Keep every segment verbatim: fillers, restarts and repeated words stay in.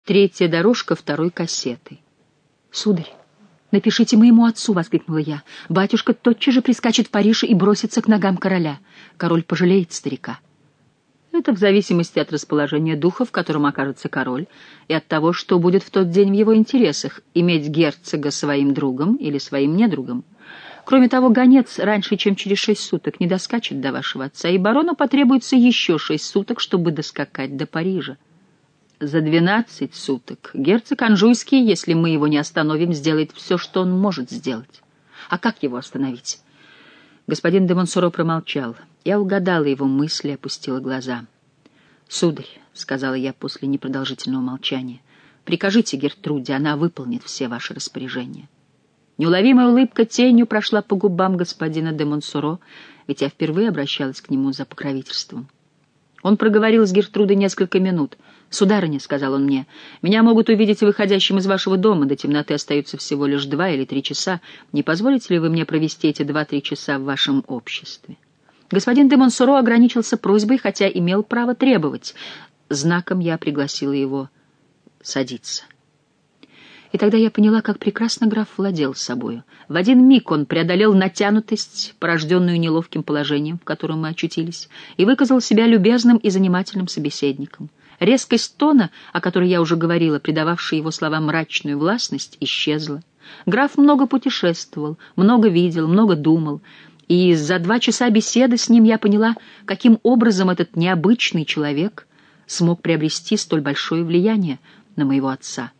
Третья дорожка второй кассеты. «Сударь, напишите моему отцу!» — воскликнула я. «Батюшка тотчас же прискачет в Париж и бросится к ногам короля. Король пожалеет старика». «Это в зависимости от расположения духа, в котором окажется король, и от того, что будет в тот день в его интересах — иметь герцога своим другом или своим недругом. Кроме того, гонец раньше, чем через шесть суток, не доскачет до вашего отца, и барону потребуется еще шесть суток, чтобы доскакать до Парижа. За двенадцать суток герцог Анжуйский, если мы его не остановим, сделает все, что он может сделать. А как его остановить?» Господин де Монсоро промолчал. Я угадала его мысли и опустила глаза. «Сударь», — сказала я после непродолжительного молчания, — «прикажите Гертруде, она выполнит все ваши распоряжения». Неуловимая улыбка тенью прошла по губам господина де Монсоро, ведь я впервые обращалась к нему за покровительством. Он проговорил с Гертрудой несколько минут. «Сударыня», — сказал он мне, — «меня могут увидеть выходящим из вашего дома. До темноты остаются всего лишь два или три часа. Не позволите ли вы мне провести эти два-три часа в вашем обществе?» Господин де Монсоро ограничился просьбой, хотя имел право требовать. Знаком я пригласила его садиться. И тогда я поняла, как прекрасно граф владел собою. В один миг он преодолел натянутость, порожденную неловким положением, в котором мы очутились, и выказал себя любезным и занимательным собеседником. Резкость тона, о которой я уже говорила, придававшая его словам мрачную властность, исчезла. Граф много путешествовал, много видел, много думал, и за два часа беседы с ним я поняла, каким образом этот необычный человек смог приобрести столь большое влияние на моего отца.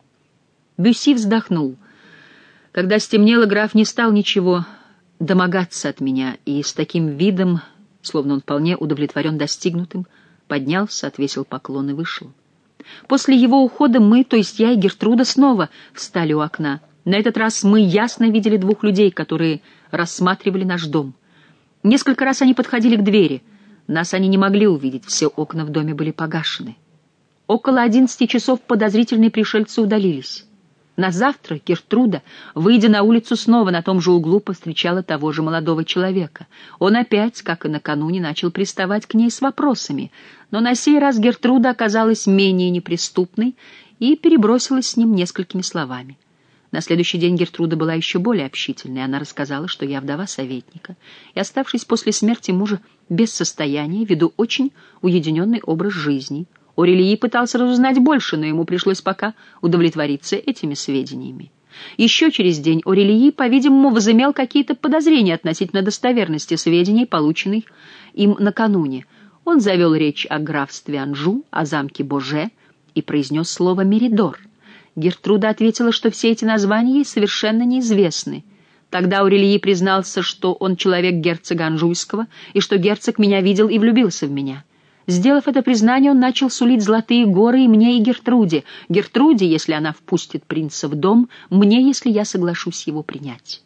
Бюсси вздохнул. Когда стемнело, граф не стал ничего домогаться от меня, и с таким видом, словно он вполне удовлетворен достигнутым, поднялся, отвесил поклон и вышел. После его ухода мы, то есть я и Гертруда, снова встали у окна. На этот раз мы ясно видели двух людей, которые рассматривали наш дом. Несколько раз они подходили к двери. Нас они не могли увидеть, все окна в доме были погашены. Около одиннадцати часов подозрительные пришельцы удалились. На завтра Гертруда, выйдя на улицу снова на том же углу, повстречала того же молодого человека. Он опять, как и накануне, начал приставать к ней с вопросами, но на сей раз Гертруда оказалась менее неприступной и перебросилась с ним несколькими словами. На следующий день Гертруда была еще более общительной. Она рассказала, что я вдова советника, и, оставшись после смерти мужа без состояния, веду очень уединенный образ жизни. Орелии пытался разузнать больше, но ему пришлось пока удовлетвориться этими сведениями. Еще через день Орелии, по-видимому, возымел какие-то подозрения относительно достоверности сведений, полученных им накануне. Он завел речь о графстве Анжу, о замке Боже и произнес слово «Меридор». Гертруда ответила, что все эти названия ей совершенно неизвестны. Тогда Орелии признался, что он человек герцога Анжуйского, и что герцог меня видел и влюбился в меня. Сделав это признание, он начал сулить золотые горы и мне, и Гертруде. Гертруде, если она впустит принца в дом, мне, если я соглашусь его принять.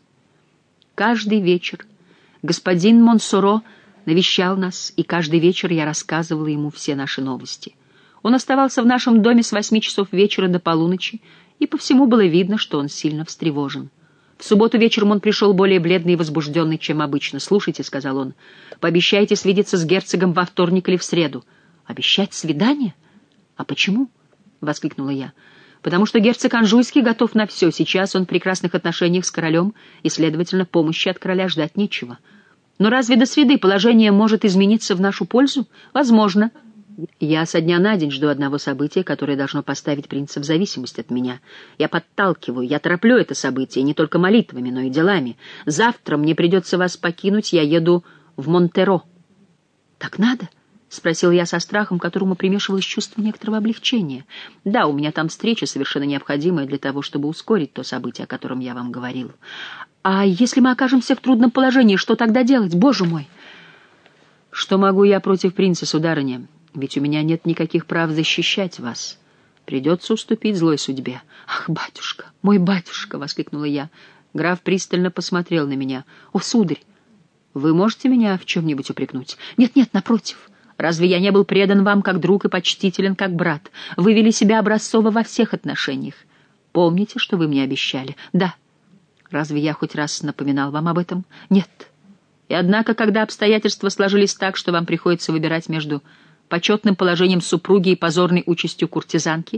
Каждый вечер господин Монсоро навещал нас, и каждый вечер я рассказывала ему все наши новости. Он оставался в нашем доме с восьми часов вечера до полуночи, и по всему было видно, что он сильно встревожен. В субботу вечером он пришел более бледный и возбужденный, чем обычно. «Слушайте», — сказал он, — «пообещайте свидеться с герцогом во вторник или в среду». «Обещать свидание? А почему?» — воскликнула я. «Потому что герцог Анжуйский готов на все. Сейчас он в прекрасных отношениях с королем, и, следовательно, помощи от короля ждать нечего. Но разве до среды положение может измениться в нашу пользу? Возможно. Я со дня на день жду одного события, которое должно поставить принца в зависимость от меня. Я подталкиваю, я тороплю это событие не только молитвами, но и делами. Завтра мне придется вас покинуть, я еду в Монтеро». «Так надо?» — спросил я со страхом, которому примешивалось чувство некоторого облегчения. «Да, у меня там встреча, совершенно необходимая для того, чтобы ускорить то событие, о котором я вам говорил. А если мы окажемся в трудном положении, что тогда делать, Боже мой?» «Что могу я против принца, сударыня? Ведь у меня нет никаких прав защищать вас. Придется уступить злой судьбе». «Ах, батюшка, мой батюшка!» — воскликнула я. Граф пристально посмотрел на меня. «О, сударь, вы можете меня в чем-нибудь упрекнуть?» «Нет-нет, напротив. Разве я не был предан вам как друг и почтителен как брат? Вы вели себя образцово во всех отношениях. Помните, что вы мне обещали?» «Да». «Разве я хоть раз напоминал вам об этом?» «Нет». «И однако, когда обстоятельства сложились так, что вам приходится выбирать между почетным положением супруги и позорной участью куртизанки,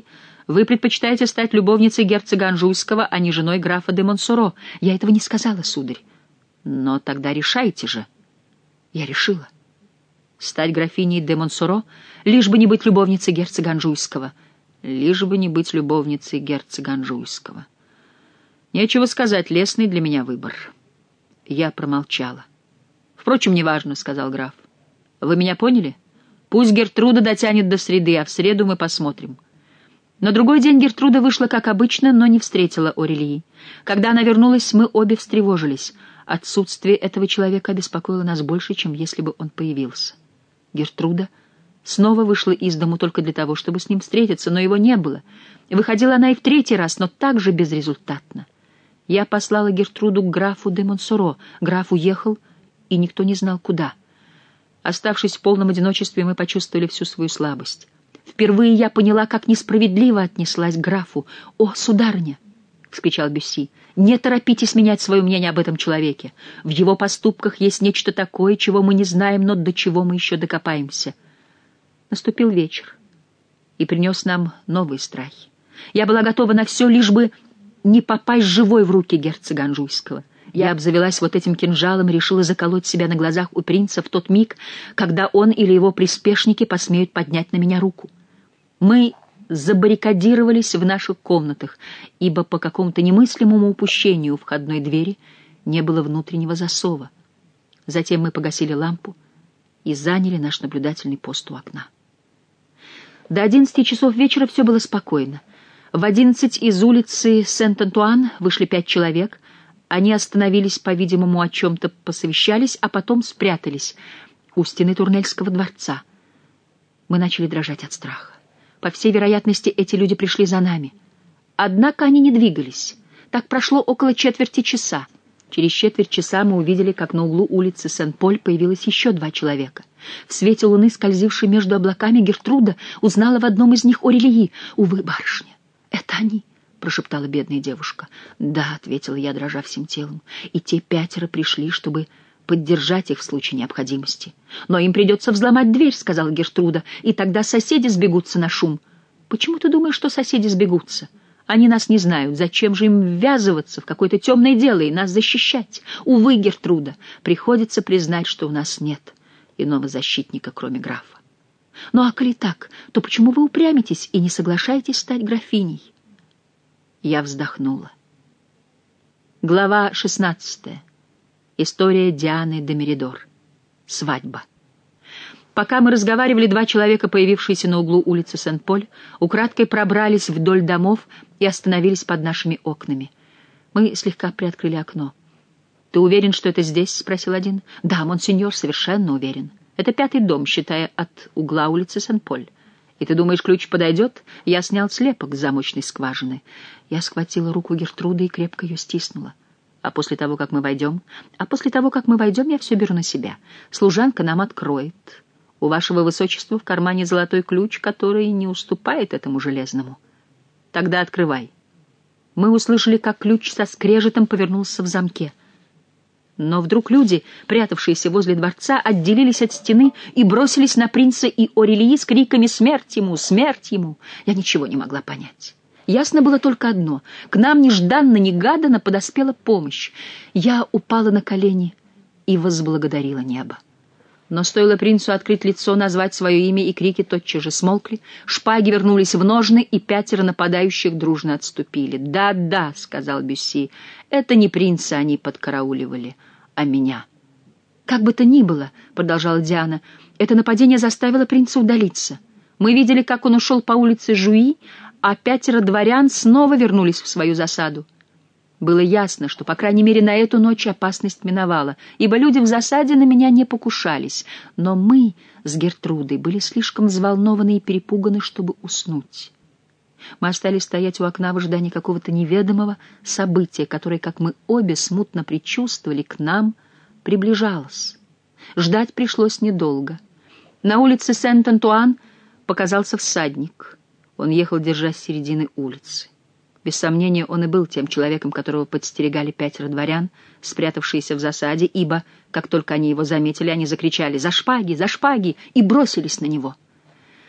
Вы предпочитаете стать любовницей герцога Анжуйского, а не женой графа де Монсоро. Я этого не сказала, сударь. Но тогда решайте же. Я решила. Стать графиней де Монсоро, лишь бы не быть любовницей герцога Анжуйского. Лишь бы не быть любовницей герцога Анжуйского. Нечего сказать, лестный для меня выбор. Я промолчала. «Впрочем, неважно», — сказал граф. «Вы меня поняли? Пусть Гертруда дотянет до среды, а в среду мы посмотрим». На другой день Гертруда вышла, как обычно, но не встретила Орелии. Когда она вернулась, мы обе встревожились. Отсутствие этого человека обеспокоило нас больше, чем если бы он появился. Гертруда снова вышла из дому только для того, чтобы с ним встретиться, но его не было. Выходила она и в третий раз, но также безрезультатно. Я послала Гертруду к графу де Монсоро. Граф уехал, и никто не знал, куда. Оставшись в полном одиночестве, мы почувствовали всю свою слабость. Впервые я поняла, как несправедливо отнеслась к графу. «О, сударыня!» — вскричал Бюсси. «Не торопитесь менять свое мнение об этом человеке. В его поступках есть нечто такое, чего мы не знаем, но до чего мы еще докопаемся». Наступил вечер и принес нам новые страхи. Я была готова на все, лишь бы не попасть живой в руки герцога Анжуйского. Я обзавелась вот этим кинжалом и решила заколоть себя на глазах у принца в тот миг, когда он или его приспешники посмеют поднять на меня руку. Мы забаррикадировались в наших комнатах, ибо по какому-то немыслимому упущению у входной двери не было внутреннего засова. Затем мы погасили лампу и заняли наш наблюдательный пост у окна. До одиннадцати часов вечера все было спокойно. В одиннадцать из улицы Сент-Антуан вышли пять человек. Они остановились, по-видимому, о чем-то посовещались, а потом спрятались у стены Турнельского дворца. Мы начали дрожать от страха. По всей вероятности, эти люди пришли за нами. Однако они не двигались. Так прошло около четверти часа. Через четверть часа мы увидели, как на углу улицы Сен-Поль появилось еще два человека. В свете луны, скользившей между облаками, Гертруда узнала в одном из них Орелии. «Увы, барышня, это они!» — прошептала бедная девушка. «Да», — ответила я, дрожа всем телом, — «и те пятеро пришли, чтобы поддержать их в случае необходимости». «Но им придется взломать дверь», — сказала Гертруда, — «и тогда соседи сбегутся на шум». «Почему ты думаешь, что соседи сбегутся? Они нас не знают. Зачем же им ввязываться в какое-то темное дело и нас защищать? Увы, Гертруда, приходится признать, что у нас нет иного защитника, кроме графа». «Ну а коли так, то почему вы упрямитесь и не соглашаетесь стать графиней?» Я вздохнула. Глава шестнадцатая. История Дианы де Меридор. Свадьба. Пока мы разговаривали, два человека, появившиеся на углу улицы Сен-Поль, украдкой пробрались вдоль домов и остановились под нашими окнами. Мы слегка приоткрыли окно. «Ты уверен, что это здесь?» — спросил один. «Да, монсеньор, совершенно уверен. Это пятый дом, считая от угла улицы Сен-Поль. И ты думаешь, ключ подойдет?» Я снял слепок с замочной скважины. Я схватила руку Гертруды и крепко ее стиснула. «А после того, как мы войдем?» «А после того, как мы войдем, я все беру на себя. Служанка нам откроет. У вашего высочества в кармане золотой ключ, который не уступает этому железному. Тогда открывай». Мы услышали, как ключ со скрежетом повернулся в замке. Но вдруг люди, прятавшиеся возле дворца, отделились от стены и бросились на принца и Орелии с криками «Смерть ему! Смерть ему!». Я ничего не могла понять. Ясно было только одно — к нам нежданно-негаданно подоспела помощь. Я упала на колени и возблагодарила небо. Но стоило принцу открыть лицо, назвать свое имя, и крики тотчас же смолкли, шпаги вернулись в ножны, и пятеро нападающих дружно отступили. «Да, да», — сказал Бюсси, — «это не принца они подкарауливали, а меня». «Как бы то ни было», — продолжала Диана, — «это нападение заставило принца удалиться. Мы видели, как он ушел по улице Жуи, а пятеро дворян снова вернулись в свою засаду. Было ясно, что, по крайней мере, на эту ночь опасность миновала, ибо люди в засаде на меня не покушались, но мы с Гертрудой были слишком взволнованы и перепуганы, чтобы уснуть. Мы остались стоять у окна в ожидании какого-то неведомого события, которое, как мы обе смутно предчувствовали, к нам приближалось. Ждать пришлось недолго. На улице Сент-Антуан показался всадник. Он ехал, держась середины улицы. Без сомнения, он и был тем человеком, которого подстерегали пятеро дворян, спрятавшиеся в засаде, ибо, как только они его заметили, они закричали «За шпаги! За шпаги!» и бросились на него.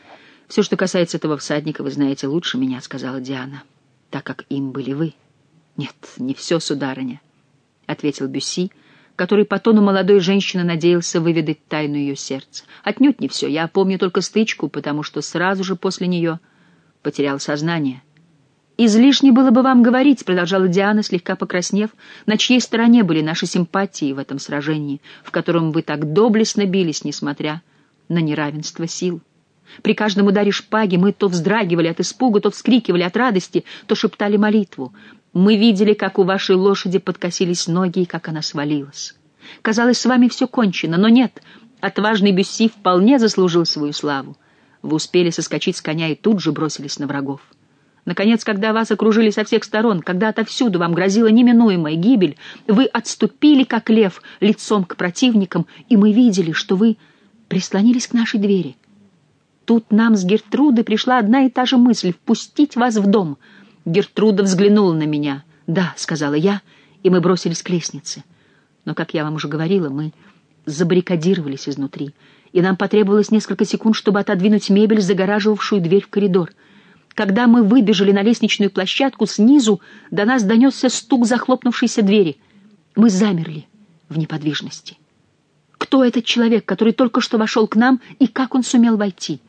«Все, что касается этого всадника, вы знаете лучше меня», — сказала Диана, — «так как им были вы». «Нет, не все, сударыня», — ответил Бюсси, который по тону молодой женщины надеялся выведать тайну ее сердца. «Отнюдь не все. Я помню только стычку, потому что сразу же после нее потерял сознание». «Излишне было бы вам говорить», — продолжала Диана, слегка покраснев, «на чьей стороне были наши симпатии в этом сражении, в котором вы так доблестно бились, несмотря на неравенство сил. При каждом ударе шпаги мы то вздрагивали от испуга, то вскрикивали от радости, то шептали молитву. Мы видели, как у вашей лошади подкосились ноги и как она свалилась. Казалось, с вами все кончено, но нет, отважный Бюсси вполне заслужил свою славу. Вы успели соскочить с коня и тут же бросились на врагов. Наконец, когда вас окружили со всех сторон, когда отовсюду вам грозила неминуемая гибель, вы отступили, как лев, лицом к противникам, и мы видели, что вы прислонились к нашей двери. Тут нам с Гертрудой пришла одна и та же мысль — впустить вас в дом. Гертруда взглянула на меня. «Да», — сказала я, и мы бросились к лестнице. Но, как я вам уже говорила, мы забаррикадировались изнутри, и нам потребовалось несколько секунд, чтобы отодвинуть мебель, загораживавшую дверь в коридор. Когда мы выбежали на лестничную площадку, снизу до нас донесся стук захлопнувшейся двери. Мы замерли в неподвижности. Кто этот человек, который только что вошел к нам, и как он сумел войти?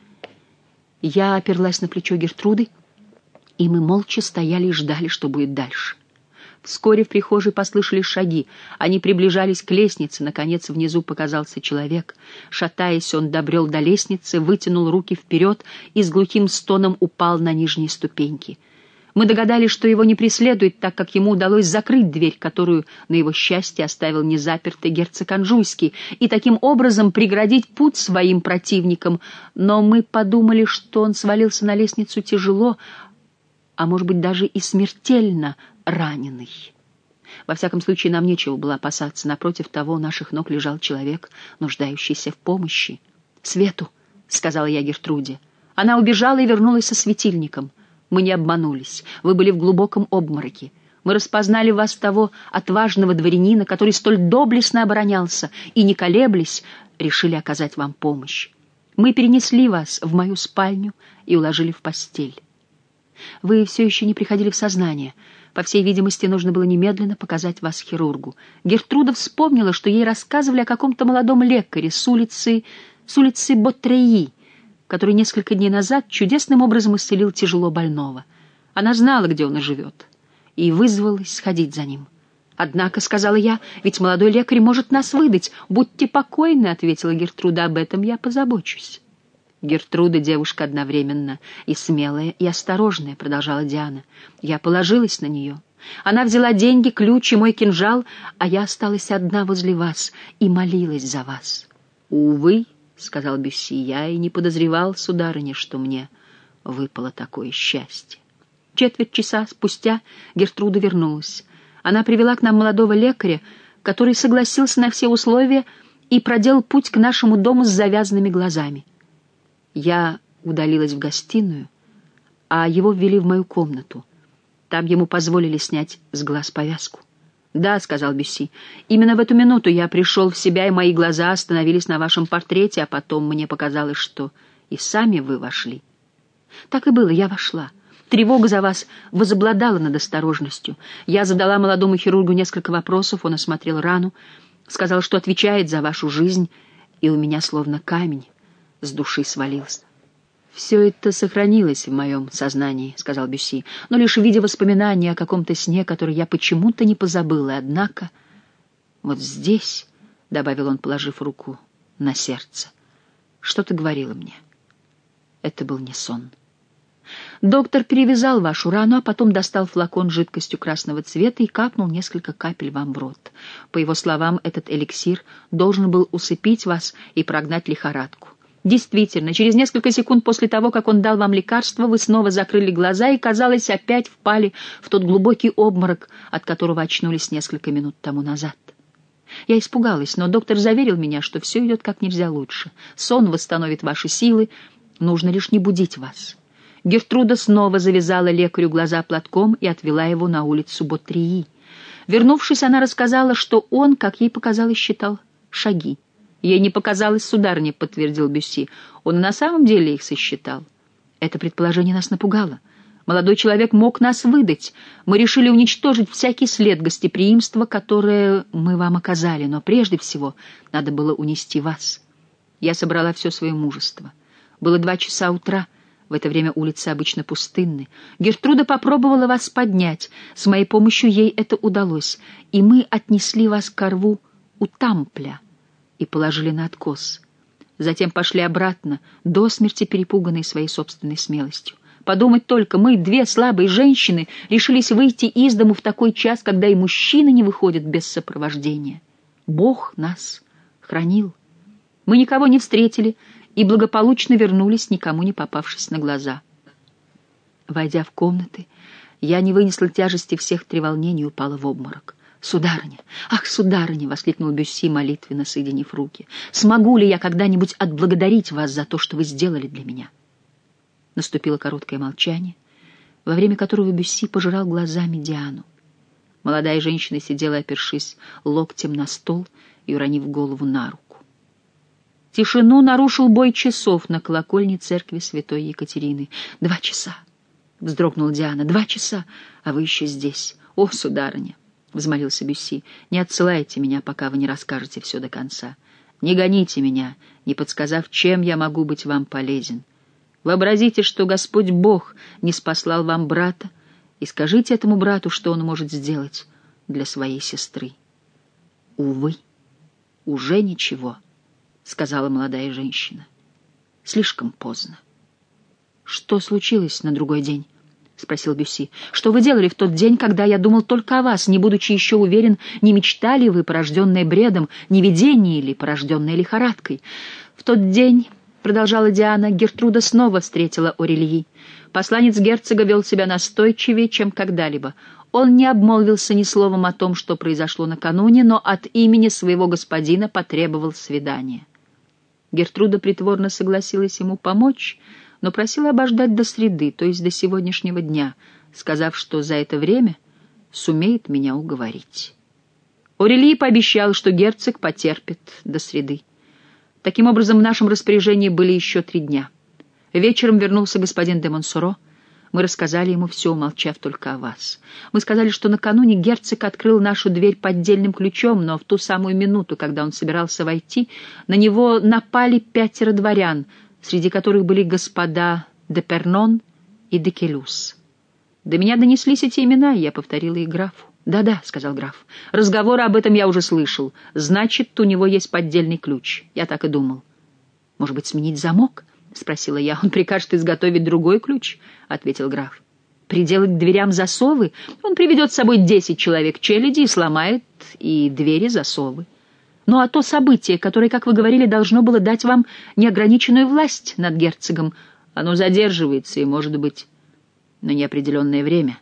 Я оперлась на плечо Гертруды, и мы молча стояли и ждали, что будет дальше. Вскоре в прихожей послышались шаги. Они приближались к лестнице. Наконец внизу показался человек. Шатаясь, он добрел до лестницы, вытянул руки вперед и с глухим стоном упал на нижние ступеньки. Мы догадались, что его не преследует, так как ему удалось закрыть дверь, которую, на его счастье, оставил незапертой герцог Анжуйский, и таким образом преградить путь своим противникам. Но мы подумали, что он свалился на лестницу тяжело, а может быть даже и смертельно раненый. Во всяком случае, нам нечего было опасаться. Напротив того, у наших ног лежал человек, нуждающийся в помощи. «Свету», — сказала я Гертруде. Она убежала и вернулась со светильником. Мы не обманулись. Вы были в глубоком обмороке. Мы распознали в вас того отважного дворянина, который столь доблестно оборонялся, и, не колеблясь, решили оказать вам помощь. Мы перенесли вас в мою спальню и уложили в постель. Вы все еще не приходили в сознание. По всей видимости, нужно было немедленно показать вас хирургу. Гертруда вспомнила, что ей рассказывали о каком-то молодом лекаре с улицы, с улицы Боттреи, который несколько дней назад чудесным образом исцелил тяжело больного. Она знала, где он и живет, и вызвалась сходить за ним. «Однако, — сказала я, — ведь молодой лекарь может нас выдать. Будьте покойны, — ответила Гертруда, — об этом я позабочусь». «Гертруда — девушка одновременно и смелая, и осторожная», — продолжала Диана. «Я положилась на нее. Она взяла деньги, ключ и мой кинжал, а я осталась одна возле вас и молилась за вас». «Увы, — сказал Бюсси, — я и не подозревал, сударыня, что мне выпало такое счастье». Четверть часа спустя Гертруда вернулась. Она привела к нам молодого лекаря, который согласился на все условия и проделал путь к нашему дому с завязанными глазами. Я удалилась в гостиную, а его ввели в мою комнату. Там ему позволили снять с глаз повязку. «Да, — сказал Бюсси, — именно в эту минуту я пришел в себя, и мои глаза остановились на вашем портрете, а потом мне показалось, что и сами вы вошли». Так и было, я вошла. Тревога за вас возобладала над осторожностью. Я задала молодому хирургу несколько вопросов, он осмотрел рану, сказал, что отвечает за вашу жизнь, и у меня словно камень с души свалился. «Все это сохранилось в моем сознании, — сказал Бюсси, — но лишь в виде воспоминаний о каком-то сне, который я почему-то не позабыл, и однако вот здесь, — добавил он, положив руку на сердце, — что-то говорило мне. Это был не сон. Доктор перевязал вашу рану, а потом достал флакон с жидкостью красного цвета и капнул несколько капель вам в рот. По его словам, этот эликсир должен был усыпить вас и прогнать лихорадку. Действительно, через несколько секунд после того, как он дал вам лекарство, вы снова закрыли глаза и, казалось, опять впали в тот глубокий обморок, от которого очнулись несколько минут тому назад. Я испугалась, но доктор заверил меня, что все идет как нельзя лучше. Сон восстановит ваши силы, нужно лишь не будить вас. Гертруда снова завязала лекарю глаза платком и отвела его на улицу Боттреи. Вернувшись, она рассказала, что он, как ей показалось, считал шаги. «Ей не показалось, сударыня, — подтвердил Бюсси, — он на самом деле их сосчитал. Это предположение нас напугало. Молодой человек мог нас выдать. Мы решили уничтожить всякий след гостеприимства, которое мы вам оказали, но прежде всего надо было унести вас. Я собрала все свое мужество. Было два часа утра. В это время улицы обычно пустынны. Гертруда попробовала вас поднять. С моей помощью ей это удалось. И мы отнесли вас ко рву у Тампля и положили на откос. Затем пошли обратно, до смерти перепуганные своей собственной смелостью. Подумать только, мы, две слабые женщины, решились выйти из дому в такой час, когда и мужчины не выходят без сопровождения. Бог нас хранил. Мы никого не встретили и благополучно вернулись, никому не попавшись на глаза. Войдя в комнаты, я не вынесла тяжести всех треволнений и упала в обморок. «Сударыня! Ах, сударыня!» — воскликнул Бюсси, молитвенно соединив руки. «Смогу ли я когда-нибудь отблагодарить вас за то, что вы сделали для меня?» Наступило короткое молчание, во время которого Бюсси пожирал глазами Диану. Молодая женщина сидела, опершись локтем на стол и уронив голову на руку. Тишину нарушил бой часов на колокольне церкви святой Екатерины. «Два часа!» — вздрогнула Диана. «Два часа, а вы еще здесь! О, сударыня!» — взмолился Бюсси. «Не отсылайте меня, пока вы не расскажете все до конца. Не гоните меня, не подсказав, чем я могу быть вам полезен. Вообразите, что Господь Бог не спаслал вам брата, и скажите этому брату, что он может сделать для своей сестры». «Увы, уже ничего», — сказала молодая женщина. «Слишком поздно». «Что случилось на другой день?» — спросил Бюсси. «Что вы делали в тот день, когда я думал только о вас, не будучи еще уверен, не мечтали вы, порожденные бредом, не видение ли, порожденные лихорадкой?» «В тот день, — продолжала Диана, — Гертруда снова встретила Орельи. Посланец герцога вел себя настойчивее, чем когда-либо. Он не обмолвился ни словом о том, что произошло накануне, но от имени своего господина потребовал свидания. Гертруда притворно согласилась ему помочь, но просила обождать до среды, то есть до сегодняшнего дня, сказав, что за это время сумеет меня уговорить. Орельи пообещал, что герцог потерпит до среды. Таким образом, в нашем распоряжении были еще три дня. Вечером вернулся господин де Монсоро. Мы рассказали ему все, умолчав только о вас. Мы сказали, что накануне герцог открыл нашу дверь поддельным ключом, но в ту самую минуту, когда он собирался войти, на него напали пятеро дворян, среди которых были господа де Пернон и де Келюс. До меня донеслись эти имена, и я повторила их графу. «Да-да», — сказал граф, — «разговоры об этом я уже слышал. Значит, у него есть поддельный ключ. Я так и думал». «Может быть, сменить замок?» — спросила я. «Он прикажет изготовить другой ключ», — ответил граф. «Приделать к дверям засовы? Он приведет с собой десять человек челяди и сломает и двери засовы. Ну а то событие, которое, как вы говорили, должно было дать вам неограниченную власть над герцогом, оно задерживается и, может быть, на неопределенное время».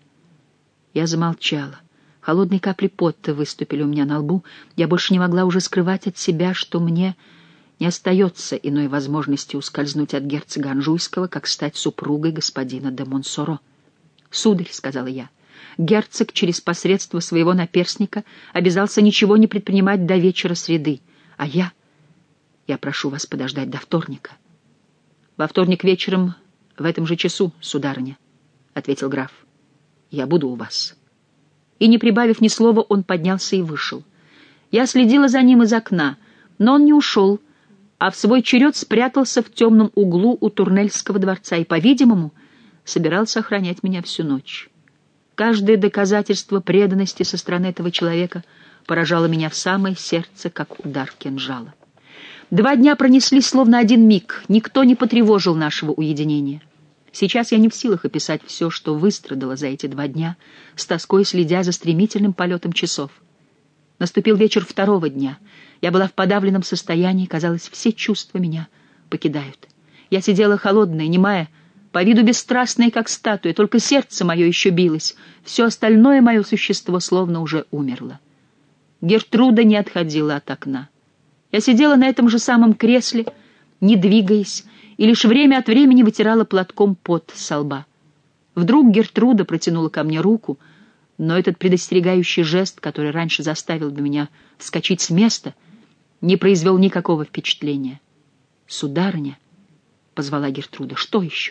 Я замолчала. Холодные капли пота выступили у меня на лбу. Я больше не могла уже скрывать от себя, что мне не остается иной возможности ускользнуть от герцога Анжуйского, как стать супругой господина де Монсоро. «Сударь», — сказала я, — «герцог через посредство своего наперсника обязался ничего не предпринимать до вечера среды, а я... я прошу вас подождать до вторника». «Во вторник вечером в этом же часу, сударыня», — ответил граф, — «я буду у вас». И, не прибавив ни слова, он поднялся и вышел. Я следила за ним из окна, но он не ушел, а в свой черед спрятался в темном углу у Турнельского дворца и, по-видимому, собирался охранять меня всю ночь. Каждое доказательство преданности со стороны этого человека поражало меня в самое сердце, как удар кинжала. Два дня пронеслись словно один миг, никто не потревожил нашего уединения. Сейчас я не в силах описать все, что выстрадало за эти два дня, с тоской следя за стремительным полетом часов. Наступил вечер второго дня. Я была в подавленном состоянии, казалось, все чувства меня покидают. Я сидела холодная, немая, по виду бесстрастная, как статуя, только сердце мое еще билось, все остальное мое существо словно уже умерло. Гертруда не отходила от окна. Я сидела на этом же самом кресле, не двигаясь, и лишь время от времени вытирала платком пот со лба. Вдруг Гертруда протянула ко мне руку, но этот предостерегающий жест, который раньше заставил бы меня вскочить с места, не произвел никакого впечатления. «Сударыня», — позвала Гертруда, — «что еще?» —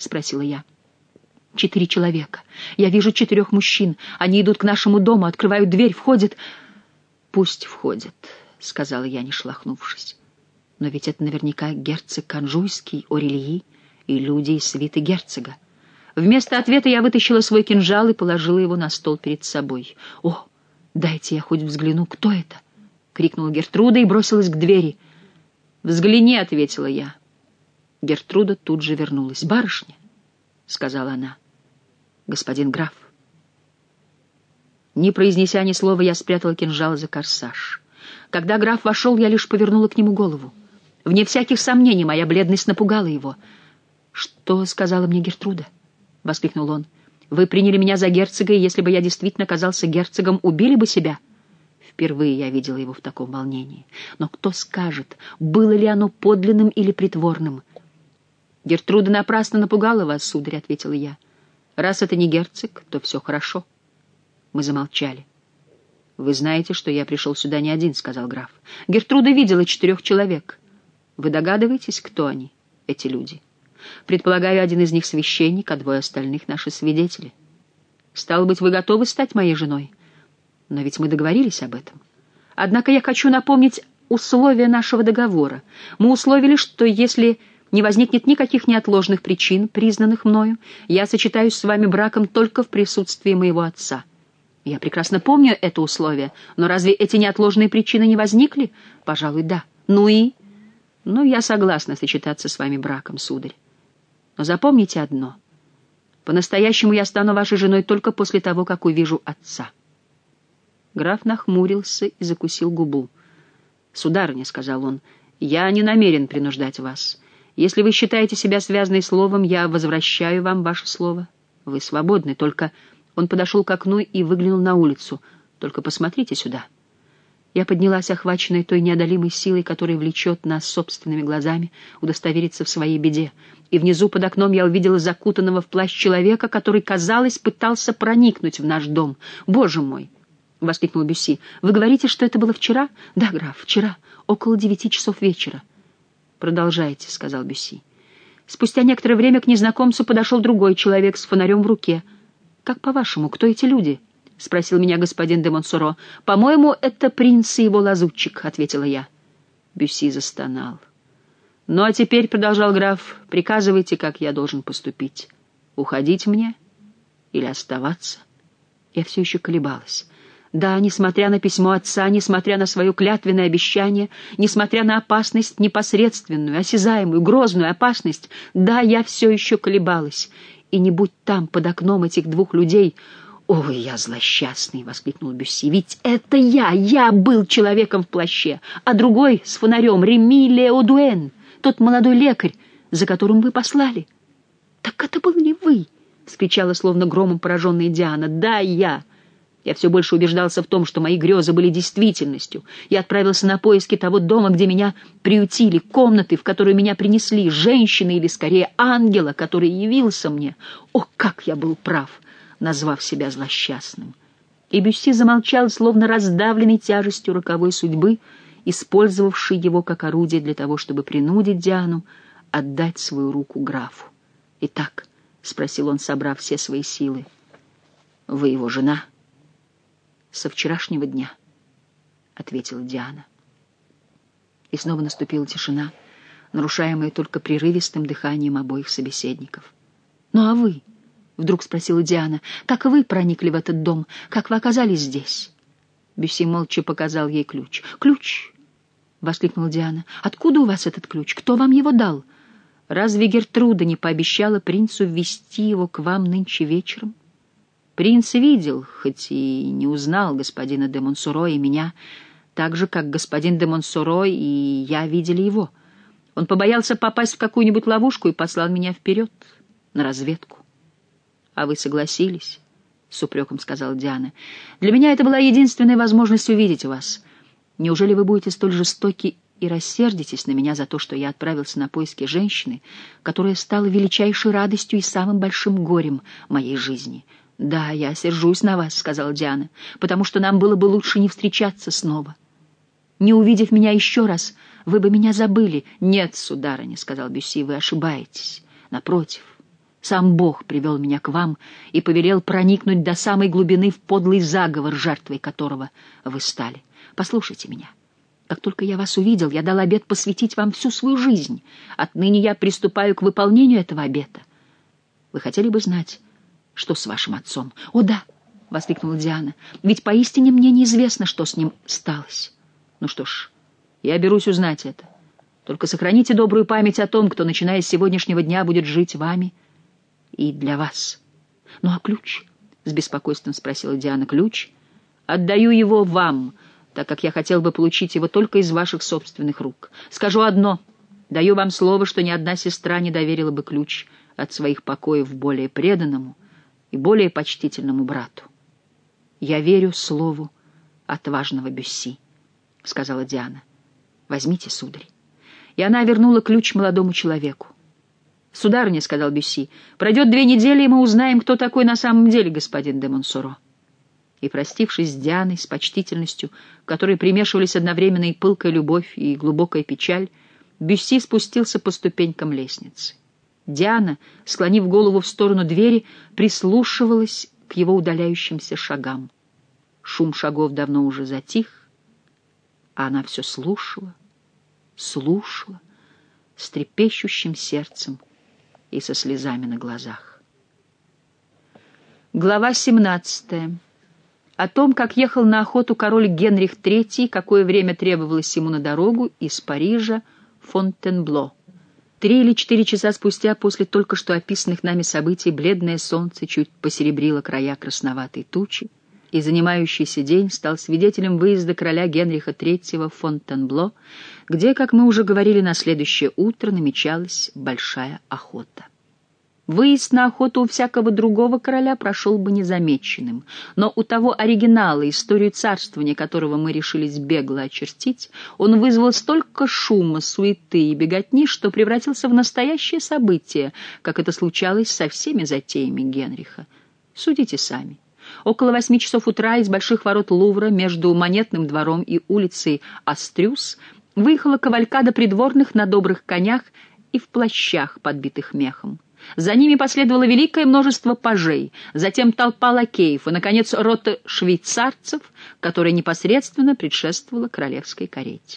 спросила я. «Четыре человека. Я вижу четырех мужчин. Они идут к нашему дому, открывают дверь, входят...» «Пусть входят», — сказала я, не шелохнувшись. «Но ведь это наверняка герцог Анжуйский, Орельи и люди из свиты герцога». Вместо ответа я вытащила свой кинжал и положила его на стол перед собой. «О, дайте я хоть взгляну, кто это?» — крикнула Гертруда и бросилась к двери. «Взгляни», — ответила я. Гертруда тут же вернулась. «Барышня», — сказала она, — «господин граф». Не произнеся ни слова, я спрятала кинжал за корсаж. Когда граф вошел, я лишь повернула к нему голову. Вне всяких сомнений моя бледность напугала его. «Что сказала мне Гертруда?» — воскликнул он. «Вы приняли меня за герцога, и если бы я действительно оказался герцогом, убили бы себя?» Впервые я видела его в таком волнении. Но кто скажет, было ли оно подлинным или притворным? «Гертруда напрасно напугала вас, сударь», — ответила я. «Раз это не герцог, то все хорошо». Мы замолчали. «Вы знаете, что я пришел сюда не один», — сказал граф. «Гертруда видела четырех человек. Вы догадываетесь, кто они, эти люди? Предполагаю, один из них священник, а двое остальных — наши свидетели. Стало быть, вы готовы стать моей женой? Но ведь мы договорились об этом. Однако я хочу напомнить условия нашего договора. Мы условили, что если не возникнет никаких неотложных причин, признанных мною, я сочетаюсь с вами браком только в присутствии моего отца. Я прекрасно помню это условие, но разве эти неотложные причины не возникли? Пожалуй, да. Ну и? Ну, я согласна сочетаться с вами браком, сударь. Но запомните одно. По-настоящему я стану вашей женой только после того, как увижу отца». Граф нахмурился и закусил губу. «Сударыня», — сказал он, — «я не намерен принуждать вас. Если вы считаете себя связанной словом, я возвращаю вам ваше слово. Вы свободны, только...» Он подошел к окну и выглянул на улицу. «Только посмотрите сюда». Я поднялась, охваченная той неодолимой силой, которая влечет нас собственными глазами удостовериться в своей беде. И внизу под окном я увидела закутанного в плащ человека, который, казалось, пытался проникнуть в наш дом. «Боже мой!» — воскликнул Бюсси. «Вы говорите, что это было вчера?» «Да, граф, вчера, около девяти часов вечера». «Продолжайте», — сказал Бюсси. Спустя некоторое время к незнакомцу подошел другой человек с фонарем в руке. «Как по-вашему, кто эти люди?» — спросил меня господин де Монсоро. «По-моему, это принц и его лазутчик», — ответила я. Бюсси застонал. «Ну, а теперь, — продолжал граф, — приказывайте, как я должен поступить. Уходить мне или оставаться?» Я все еще колебалась. Да, несмотря на письмо отца, несмотря на свое клятвенное обещание, несмотря на опасность непосредственную, осязаемую, грозную опасность, да, я все еще колебалась. И не будь там, под окном этих двух людей... «Ой, я злосчастный!» — воскликнул Бюсси. «Ведь это я! Я был человеком в плаще, а другой с фонарем — Реми Леодуэн, тот молодой лекарь, за которым вы послали». «Так это был не вы!» — вскричала, словно громом пораженная Диана. «Да, я!» Я все больше убеждался в том, что мои грезы были действительностью. Я отправился на поиски того дома, где меня приютили, комнаты, в которую меня принесли, женщины или, скорее, ангела, который явился мне. О, как я был прав, назвав себя злосчастным. И Бюсси замолчал, словно раздавленный тяжестью роковой судьбы, использовавший его как орудие для того, чтобы принудить Диану отдать свою руку графу. «Итак», — спросил он, собрав все свои силы, — «вы его жена?» «Со вчерашнего дня», — ответила Диана. И снова наступила тишина, нарушаемая только прерывистым дыханием обоих собеседников. «Ну а вы?» — вдруг спросила Диана. «Как вы проникли в этот дом? Как вы оказались здесь?» Бюсси молча показал ей ключ. «Ключ!» — воскликнула Диана. «Откуда у вас этот ключ? Кто вам его дал? Разве Гертруда не пообещала принцу ввести его к вам нынче вечером?» Принц видел, хоть и не узнал господина де Монсоро и меня, так же, как господин де Монсоро и я видели его. Он побоялся попасть в какую-нибудь ловушку и послал меня вперед, на разведку. — А вы согласились? — с упреком сказала Диана. — Для меня это была единственная возможность увидеть вас. Неужели вы будете столь жестоки и рассердитесь на меня за то, что я отправился на поиски женщины, которая стала величайшей радостью и самым большим горем моей жизни? — «Да, я сержусь на вас», — сказала Диана, «потому что нам было бы лучше не встречаться снова. Не увидев меня еще раз, вы бы меня забыли». «Нет, сударыня», — сказал Бюсси, — «вы ошибаетесь. Напротив, Сам Бог привел меня к вам и повелел проникнуть до самой глубины в подлый заговор, жертвой которого вы стали. Послушайте меня. Как только я вас увидел, я дал обет посвятить вам всю свою жизнь. Отныне я приступаю к выполнению этого обета. Вы хотели бы знать, что с вашим отцом? — О, да! — воскликнула Диана. — Ведь поистине мне неизвестно, что с ним сталось. Ну что ж, я берусь узнать это. Только сохраните добрую память о том, кто, начиная с сегодняшнего дня, будет жить вами и для вас. — Ну а ключ? — с беспокойством спросила Диана. — Ключ? Отдаю его вам, так как я хотел бы получить его только из ваших собственных рук. Скажу одно. Даю вам слово, что ни одна сестра не доверила бы ключ от своих покоев более преданному и более почтительному брату. «Я верю слову отважного Бюсси», — сказала Диана. «Возьмите, сударь». И она вернула ключ молодому человеку. «Сударыня», — сказал Бюсси, — «пройдет две недели, и мы узнаем, кто такой на самом деле господин де Монсоро». И, простившись с Дианой, с почтительностью, к которой примешивались одновременно и пылкая любовь, и глубокая печаль, Бюсси спустился по ступенькам лестницы. Диана, склонив голову в сторону двери, прислушивалась к его удаляющимся шагам. Шум шагов давно уже затих, а она все слушала, слушала, с трепещущим сердцем и со слезами на глазах. Глава семнадцатая. О том, как ехал на охоту король Генрих третий, какое время требовалось ему на дорогу из Парижа в Фонтенбло. Три или четыре часа спустя после только что описанных нами событий бледное солнце чуть посеребрило края красноватой тучи, и занимающийся день стал свидетелем выезда короля Генриха третьего в Фонтенбло, где, как мы уже говорили, на следующее утро намечалась большая охота. Выезд на охоту у всякого другого короля прошел бы незамеченным, но у того оригинала, историю царствования которого мы решились бегло очертить, он вызвал столько шума, суеты и беготни, что превратился в настоящее событие, как это случалось со всеми затеями Генриха. Судите сами. Около восьми часов утра из больших ворот Лувра между Монетным двором и улицей Астрюс выехала кавалькада придворных на добрых конях и в плащах, подбитых мехом. За ними последовало великое множество пажей, затем толпа лакеев и, наконец, рота швейцарцев, которая непосредственно предшествовала королевской карете.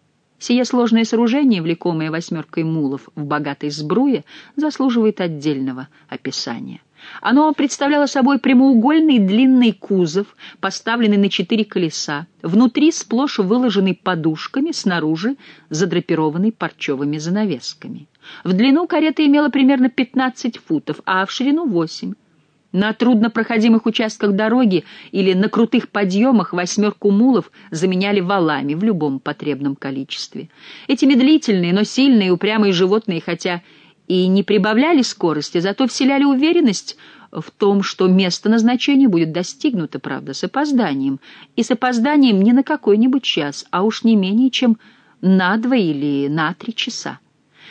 Сие сложное сооружение, влекомое восьмеркой мулов в богатой сбруе, заслуживает отдельного описания. Оно представляло собой прямоугольный длинный кузов, поставленный на четыре колеса, внутри сплошь выложенный подушками, снаружи задрапированный парчевыми занавесками. В длину карета имела примерно пятнадцать футов, а в ширину восемь. На труднопроходимых участках дороги или на крутых подъемах восьмерку мулов заменяли валами в любом потребном количестве. Эти медлительные, но сильные и упрямые животные, хотя и не прибавляли скорости, зато вселяли уверенность в том, что место назначения будет достигнуто, правда, с опозданием, и с опозданием не на какой-нибудь час, а уж не менее чем на два или на три часа.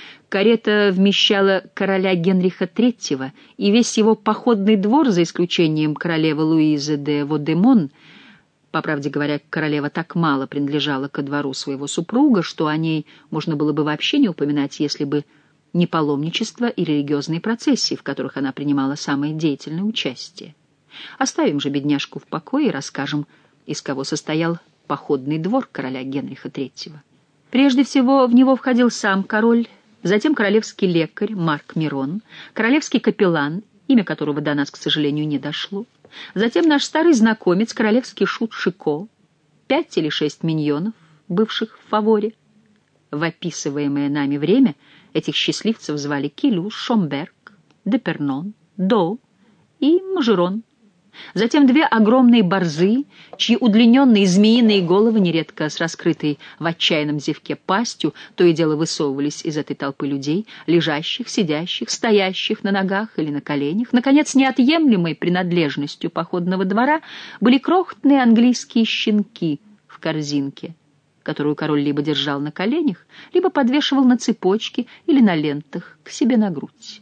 Карета вмещала короля Генриха третьего, и весь его походный двор, за исключением королевы Луизы де Водемон. По правде говоря, королева так мало принадлежала ко двору своего супруга, что о ней можно было бы вообще не упоминать, если бы не паломничество и религиозные процессии, в которых она принимала самое деятельное участие. Оставим же бедняжку в покое и расскажем, из кого состоял походный двор короля Генриха третьего. Прежде всего в него входил сам король, затем королевский лекарь Марк Мирон, королевский капеллан, имя которого до нас, к сожалению, не дошло, затем наш старый знакомец, королевский шут Шико, пять или шесть миньонов, бывших в фаворе. В описываемое нами время этих счастливцев звали Килюс, Шомберг, Депернон, До и Мажерон. Затем две огромные борзы, чьи удлиненные змеиные головы, нередко с раскрытой в отчаянном зевке пастью, то и дело высовывались из этой толпы людей, лежащих, сидящих, стоящих на ногах или на коленях. Наконец, неотъемлемой принадлежностью походного двора были крохотные английские щенки в корзинке, которую король либо держал на коленях, либо подвешивал на цепочке или на лентах к себе на грудь.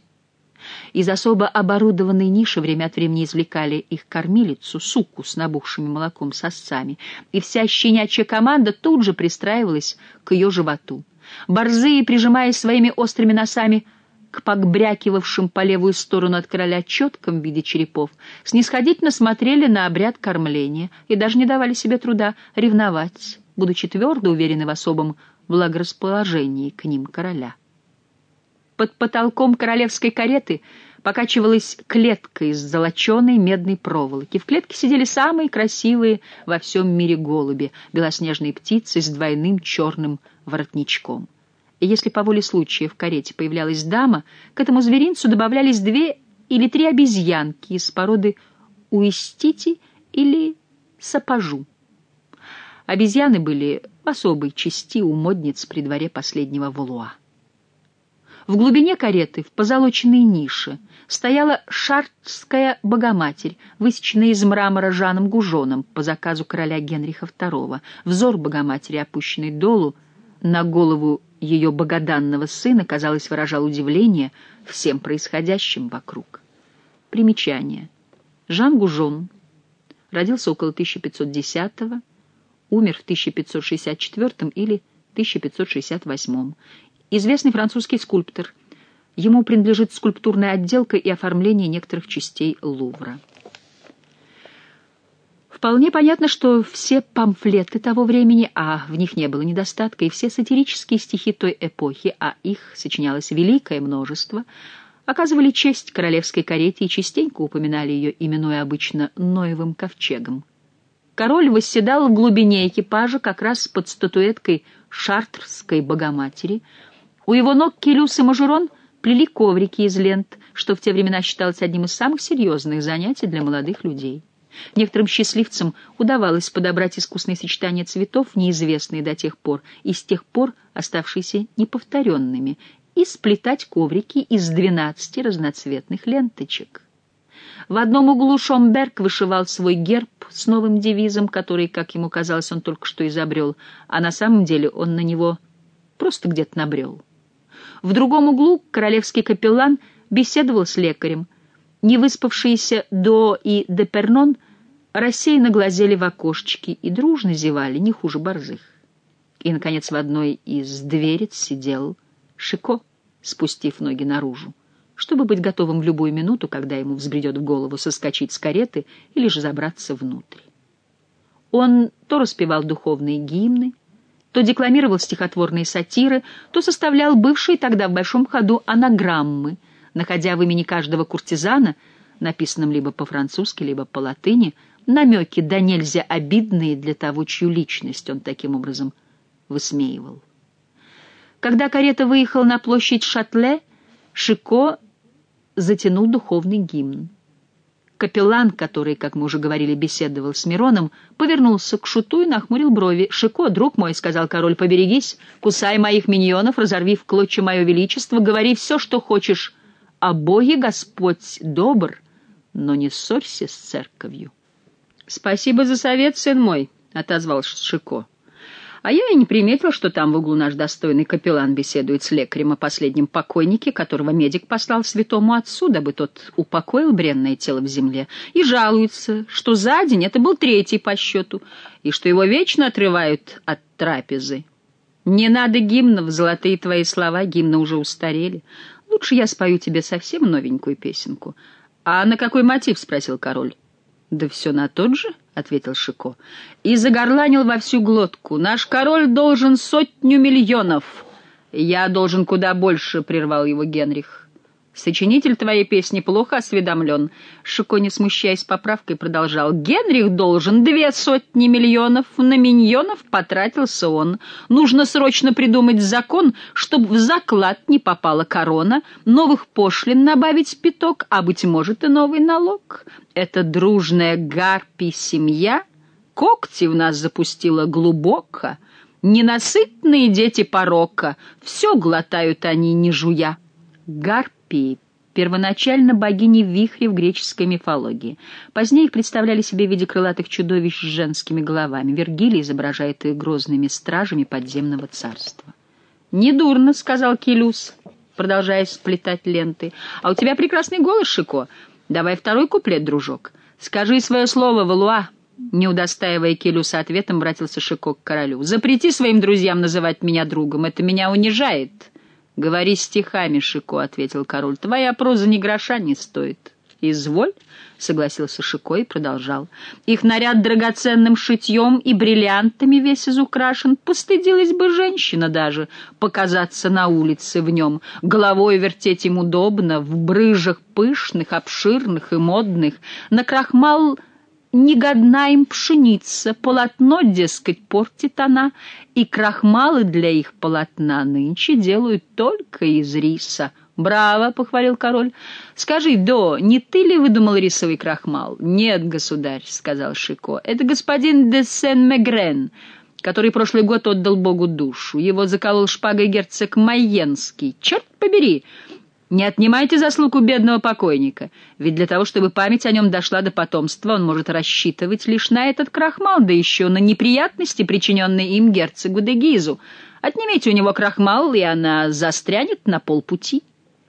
Из особо оборудованной ниши время от времени извлекали их кормилицу, суку с набухшими молоком сосцами, и вся щенячья команда тут же пристраивалась к ее животу. Борзые, прижимаясь своими острыми носами к побрякивавшим по левую сторону от короля четкам в виде черепов, снисходительно смотрели на обряд кормления и даже не давали себе труда ревновать, будучи твердо уверены в особом благорасположении к ним короля. Под потолком королевской кареты покачивалась клетка из золоченой медной проволоки. В клетке сидели самые красивые во всем мире голуби, белоснежные птицы с двойным черным воротничком. И если по воле случая в карете появлялась дама, к этому зверинцу добавлялись две или три обезьянки из породы уистити или сапожу. Обезьяны были в особой части у модниц при дворе последнего Валуа. В глубине кареты, в позолоченной нише, стояла шартрская богоматерь, высеченная из мрамора Жаном Гужоном по заказу короля Генриха второго. Взор богоматери, опущенный долу на голову ее богоданного сына, казалось, выражал удивление всем происходящим вокруг. Примечание. Жан Гужон родился около тысяча пятьсот десятого, умер в тысяча пятьсот шестьдесят четвёртом или тысяча пятьсот шестьдесят восьмом. Известный французский скульптор. Ему принадлежит скульптурная отделка и оформление некоторых частей Лувра. Вполне понятно, что все памфлеты того времени, а в них не было недостатка, и все сатирические стихи той эпохи, а их сочинялось великое множество, оказывали честь королевской карете и частенько упоминали ее, именуя обычно Ноевым ковчегом. Король восседал в глубине экипажа как раз под статуэткой шартрской богоматери. У его ног Келюс и Мажерон плели коврики из лент, что в те времена считалось одним из самых серьезных занятий для молодых людей. Некоторым счастливцам удавалось подобрать искусные сочетания цветов, неизвестные до тех пор, и с тех пор оставшиеся неповторенными, и сплетать коврики из двенадцати разноцветных ленточек. В одном углу Шомберг вышивал свой герб с новым девизом, который, как ему казалось, он только что изобрел, а на самом деле он на него просто где-то набрел. В другом углу королевский капеллан беседовал с лекарем. Невыспавшиеся До и Депернон рассеянно глазели в окошечки и дружно зевали, не хуже борзых. И, наконец, в одной из дверец сидел Шико, спустив ноги наружу, чтобы быть готовым в любую минуту, когда ему взбредет в голову соскочить с кареты или же забраться внутрь. Он то распевал духовные гимны, то декламировал стихотворные сатиры, то составлял бывшие тогда в большом ходу анаграммы, находя в имени каждого куртизана, написанном либо по-французски, либо по-латыни, намеки да нельзя обидные для того, чью личность он таким образом высмеивал. Когда карета выехала на площадь Шатле, Шико затянул духовный гимн. Капеллан, который, как мы уже говорили, беседовал с Мироном, повернулся к шуту и нахмурил брови. «Шико, друг мой, — сказал король, — поберегись, кусай моих миньонов, разорви в клочья мое величество, говори все, что хочешь. О Боге Господь добр, но не ссорься с церковью». «Спасибо за совет, сын мой», — отозвался Шико. «А я и не приметил, что там в углу наш достойный капеллан беседует с лекарем о последнем покойнике, которого медик послал святому отцу, дабы тот упокоил бренное тело в земле, и жалуется, что за день это был третий по счету, и что его вечно отрывают от трапезы. Не надо гимнов, золотые твои слова, гимны уже устарели. Лучше я спою тебе совсем новенькую песенку». «А на какой мотив?» — спросил король. «Да все на тот же», — ответил Шико, и загорланил во всю глотку. «Наш король должен сотню миллионов». «Я должен куда больше», — прервал его Генрих. «Сочинитель твоей песни плохо осведомлен». Шико, не смущаясь поправкой, продолжал. «Генрих должен две сотни миллионов, на миньонов потратился он. Нужно срочно придумать закон, чтобы в заклад не попала корона, новых пошлин набавить пяток, а, быть может, и новый налог. Эта дружная гарпий семья когти в нас запустила глубоко. Ненасытные дети порока, все глотают они, не жуя». Гарпии — первоначально богини вихря в греческой мифологии. Позднее их представляли себе в виде крылатых чудовищ с женскими головами. Вергилий изображает их грозными стражами подземного царства. «Недурно», — сказал Келюс, продолжая сплетать ленты. «А у тебя прекрасный голос, Шико. Давай второй куплет, дружок. Скажи свое слово, Валуа». Не удостаивая Келюса ответом, обратился Шико к королю. «Запрети своим друзьям называть меня другом. Это меня унижает». «Говори стихами, Шико», — ответил король. «Твоя проза ни гроша не стоит». «Изволь», — согласился Шико и продолжал. «Их наряд драгоценным шитьем и бриллиантами весь изукрашен. Постыдилась бы женщина даже показаться на улице в нем. Головой вертеть им удобно, в брыжах пышных, обширных и модных. На крахмал негодна им пшеница, полотно, дескать, портит она, и крахмалы для их полотна нынче делают только из риса». «Браво!» — похвалил король. «Скажи, До, не ты ли выдумал рисовый крахмал?» «Нет, государь», — сказал Шико. «Это господин де Сен-Мегрен, который прошлый год отдал Богу душу. Его заколол шпагой герцог Майенский. Черт побери! Не отнимайте заслуг у бедного покойника, ведь для того, чтобы память о нем дошла до потомства, он может рассчитывать лишь на этот крахмал, да еще на неприятности, причиненные им герцогу де Гизу. Отнимите у него крахмал, и она застрянет на полпути».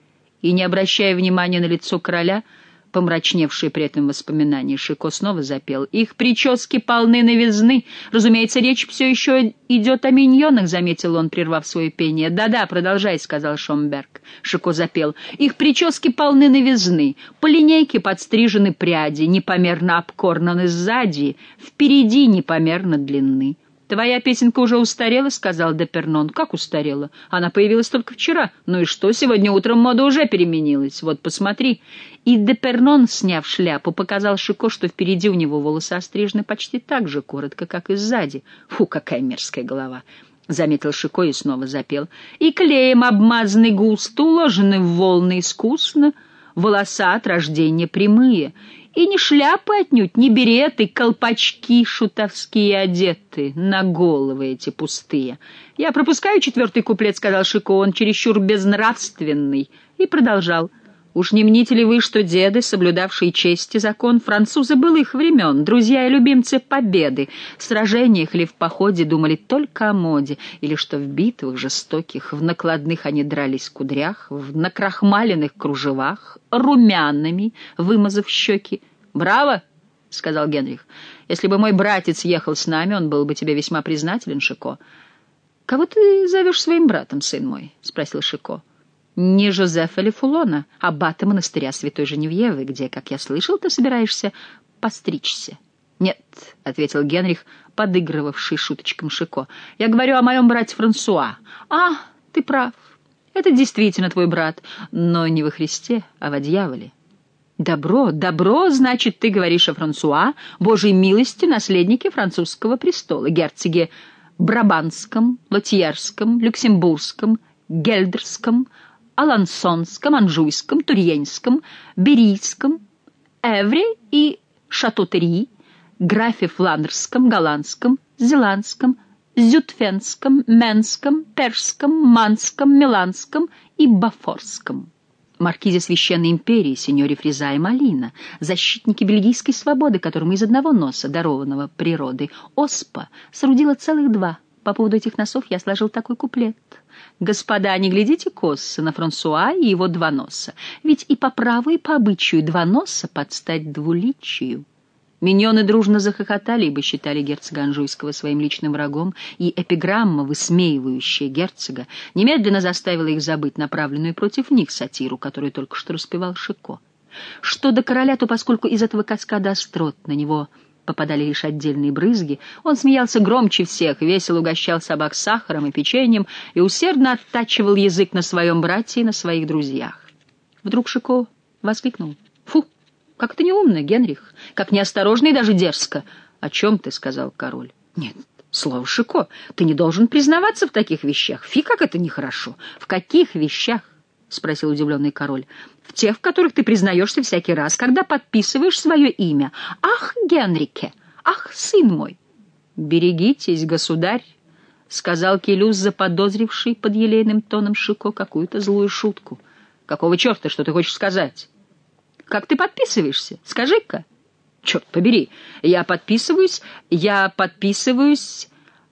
И, не обращая внимания на лицо короля, помрачневшие при этом воспоминания, Шико снова запел. «Их прически полны новизны. Разумеется, речь все еще идет о миньонах», — заметил он, прервав свое пение. «Да-да, продолжай», — сказал Шомберг. Шико запел. «Их прически полны новизны. По линейке подстрижены пряди, непомерно обкорнаны сзади, впереди непомерно длинны». «Твоя песенка уже устарела», — сказал Депернон. «Как устарела? Она появилась только вчера. Ну и что, сегодня утром мода уже переменилась. Вот посмотри». И Депернон, сняв шляпу, показал Шико, что впереди у него волосы острижены почти так же коротко, как и сзади. «Фу, какая мерзкая голова!» — заметил Шико и снова запел. «И клеем обмазаны густо, уложены в волны искусно, волоса от рождения прямые». И ни шляпы отнюдь, ни береты, колпачки шутовские одеты, на головы эти пустые. «Я пропускаю четвертый куплет», — сказал Шико, — «он чересчур безнравственный». И продолжал. «Уж не мните ли вы, что деды, соблюдавшие честь и закон, французы былых времен, друзья и любимцы победы, в сражениях или в походе думали только о моде, или что в битвах жестоких, в накладных они дрались в кудрях, в накрахмаленных кружевах, румянами, вымазав щеки?» «Браво!» — сказал Генрих. «Если бы мой братец ехал с нами, он был бы тебе весьма признателен, Шико». «Кого ты зовешь своим братом, сын мой?» — спросил Шико. «Не Жозефа ли Фулона, аббата монастыря Святой Женевьевы, где, как я слышал, ты собираешься постричься?» «Нет», — ответил Генрих, подыгрывавший шуточкам Шико. «Я говорю о моем брате Франсуа». «А, ты прав. Это действительно твой брат, но не во Христе, а во дьяволе». «Добро, добро, значит, ты говоришь о Франсуа, Божьей милости, наследнике французского престола, герцоге Брабанском, Лотьерском, Люксембургском, Гельдерском, Алансонском, Анжуйском, Турьенском, Берийском, Эвре и Шатотери, графе Фландерском, Голландском, Зеландском, Зютфенском, Менском, Перском, Манском, Миланском и Бафорском, маркизе Священной империи, сеньоре Фриза и Малина, защитники бельгийской свободы, которым из одного носа, дарованного природой, оспа, соорудила целых два. По поводу этих носов я сложил такой куплет. «Господа, не глядите косо на Франсуа и его два носа, ведь и по праву, и по обычаю два носа подстать двуличию». Миньоны дружно захохотали, ибо считали герцога Анжуйского своим личным врагом, и эпиграмма, высмеивающая герцога, немедленно заставила их забыть направленную против них сатиру, которую только что распевал Шико. Что до короля, то поскольку из этого каскада острот на него попадали лишь отдельные брызги, он смеялся громче всех, весело угощал собак сахаром и печеньем и усердно оттачивал язык на своем брате и на своих друзьях. Вдруг Шико воскликнул: «Фу! Как это неумно, Генрих, как неосторожно и даже дерзко». «О чем ты?» — сказал король. «Нет, слово Шико, ты не должен признаваться в таких вещах. Фи, как это нехорошо». «В каких вещах?» — спросил удивленный король. «В тех, в которых ты признаешься всякий раз, когда подписываешь свое имя. Ах, Генрике! Ах, сын мой!» «Берегитесь, государь!» — сказал Келюс, заподозривший под елейным тоном Шико какую-то злую шутку. «Какого черта, что ты хочешь сказать?» «Как ты подписываешься? Скажи-ка». «Черт побери, я подписываюсь, я подписываюсь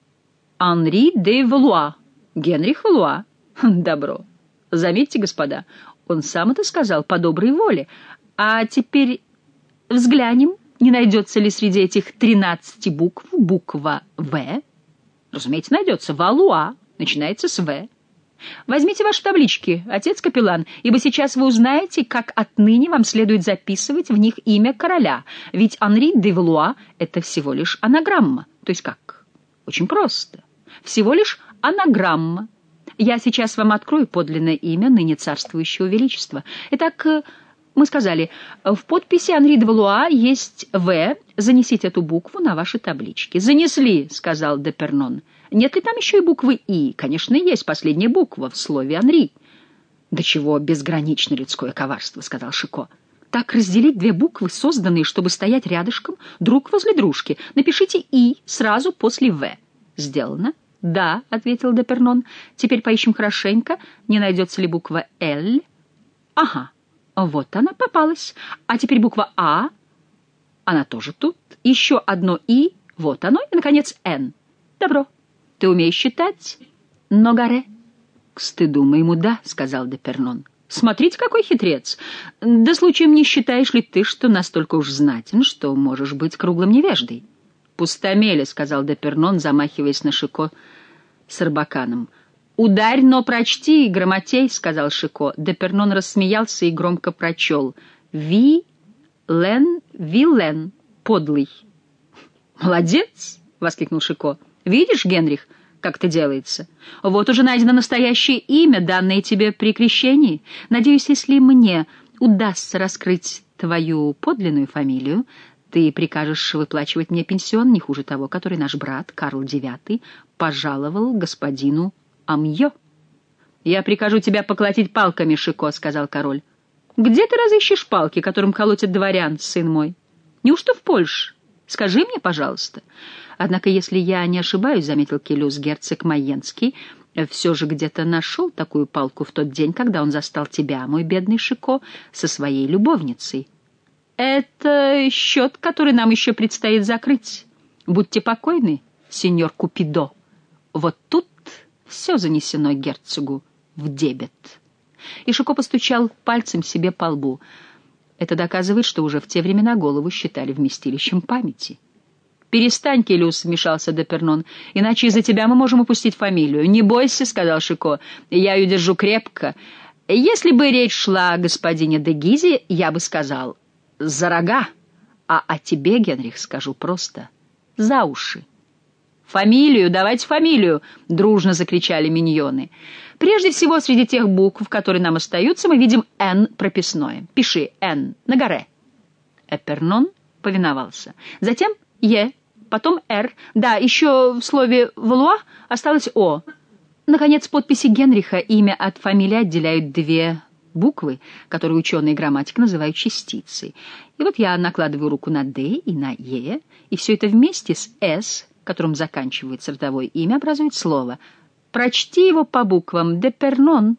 Анри де Валуа, Генрих Валуа». «Добро. Заметьте, господа, он сам это сказал по доброй воле. А теперь взглянем, не найдется ли среди этих тринадцати букв буква «В». Разумеется, найдется. Валуа начинается с «В». Возьмите ваши таблички, отец-капеллан, ибо сейчас вы узнаете, как отныне вам следует записывать в них имя короля, ведь Анри де Валуа — это всего лишь анаграмма. То есть как? Очень просто. Всего лишь анаграмма. Я сейчас вам открою подлинное имя ныне царствующего величества. Итак, мы сказали, в подписи Анри де Валуа есть «В». Занесите эту букву на ваши таблички. «Занесли», — сказал Депернон. «Нет ли там еще и буквы «И»?» «Конечно, есть последняя буква в слове «Анри». «До чего безгранично людское коварство», — сказал Шико. «Так разделить две буквы, созданные, чтобы стоять рядышком, друг возле дружки. Напишите «И» сразу после «В». «Сделано». «Да», — ответил Депернон. «Теперь поищем хорошенько, не найдется ли буква «Л». «Ага, вот она попалась. А теперь буква «А». Она тоже тут. Еще одно «И». Вот оно. И, наконец, «Н». Добро. Ты умеешь считать? Ногаре. К стыду моему, да, — сказал Депернон. Смотрите, какой хитрец. Да случаем не считаешь ли ты, что настолько уж знатен, что можешь быть круглым невеждой? Пустомели, — сказал Депернон, замахиваясь на Шико с арбаканом. «Ударь, но прочти, грамотей», — сказал Шико. Депернон рассмеялся и громко прочел. «Ви, лен, вилен, подлый». «Молодец!» — воскликнул Шико. «Видишь, Генрих, как это делается? Вот уже найдено настоящее имя, данное тебе при крещении. Надеюсь, если мне удастся раскрыть твою подлинную фамилию, ты прикажешь выплачивать мне пенсион не хуже того, который наш брат Карл девятый пожаловал господину Амьё». «Я прикажу тебя поколотить палками, Шико», — сказал король. «Где ты разыщешь палки, которым колотят дворян, сын мой? Неужто в Польше? Скажи мне, пожалуйста». «Однако, если я не ошибаюсь, — заметил Келюс, — герцог Майенский все же где-то нашел такую палку в тот день, когда он застал тебя, мой бедный Шико, со своей любовницей». «Это счет, который нам еще предстоит закрыть. Будьте покойны, сеньор Купидо. Вот тут все занесено герцогу в дебет». И Шико постучал пальцем себе по лбу. Это доказывает, что уже в те времена голову считали вместилищем памяти. «Перестань, Келюс», — вмешался Депернон, — «иначе из-за тебя мы можем упустить фамилию». «Не бойся», — сказал Шико, — «я ее держу крепко. Если бы речь шла о господине де Гизе, я бы сказал «за рога», а о тебе, Генрих, скажу просто «за уши». «Фамилию, давайте фамилию!» — дружно закричали миньоны. «Прежде всего, среди тех букв, которые нам остаются, мы видим «Н» прописное. Пиши «Н» на горе». Эпернон повиновался. Затем «Е», потом «Р». Да, еще в слове «Валуа» осталось «О». Наконец, в подписи Генриха имя от фамилии отделяют две буквы, которые ученые и грамматик называют частицей. И вот я накладываю руку на «Д» и на «Е», и все это вместе с «С», которым заканчивается родовое имя, образует слово. Прочти его по буквам. Депернон.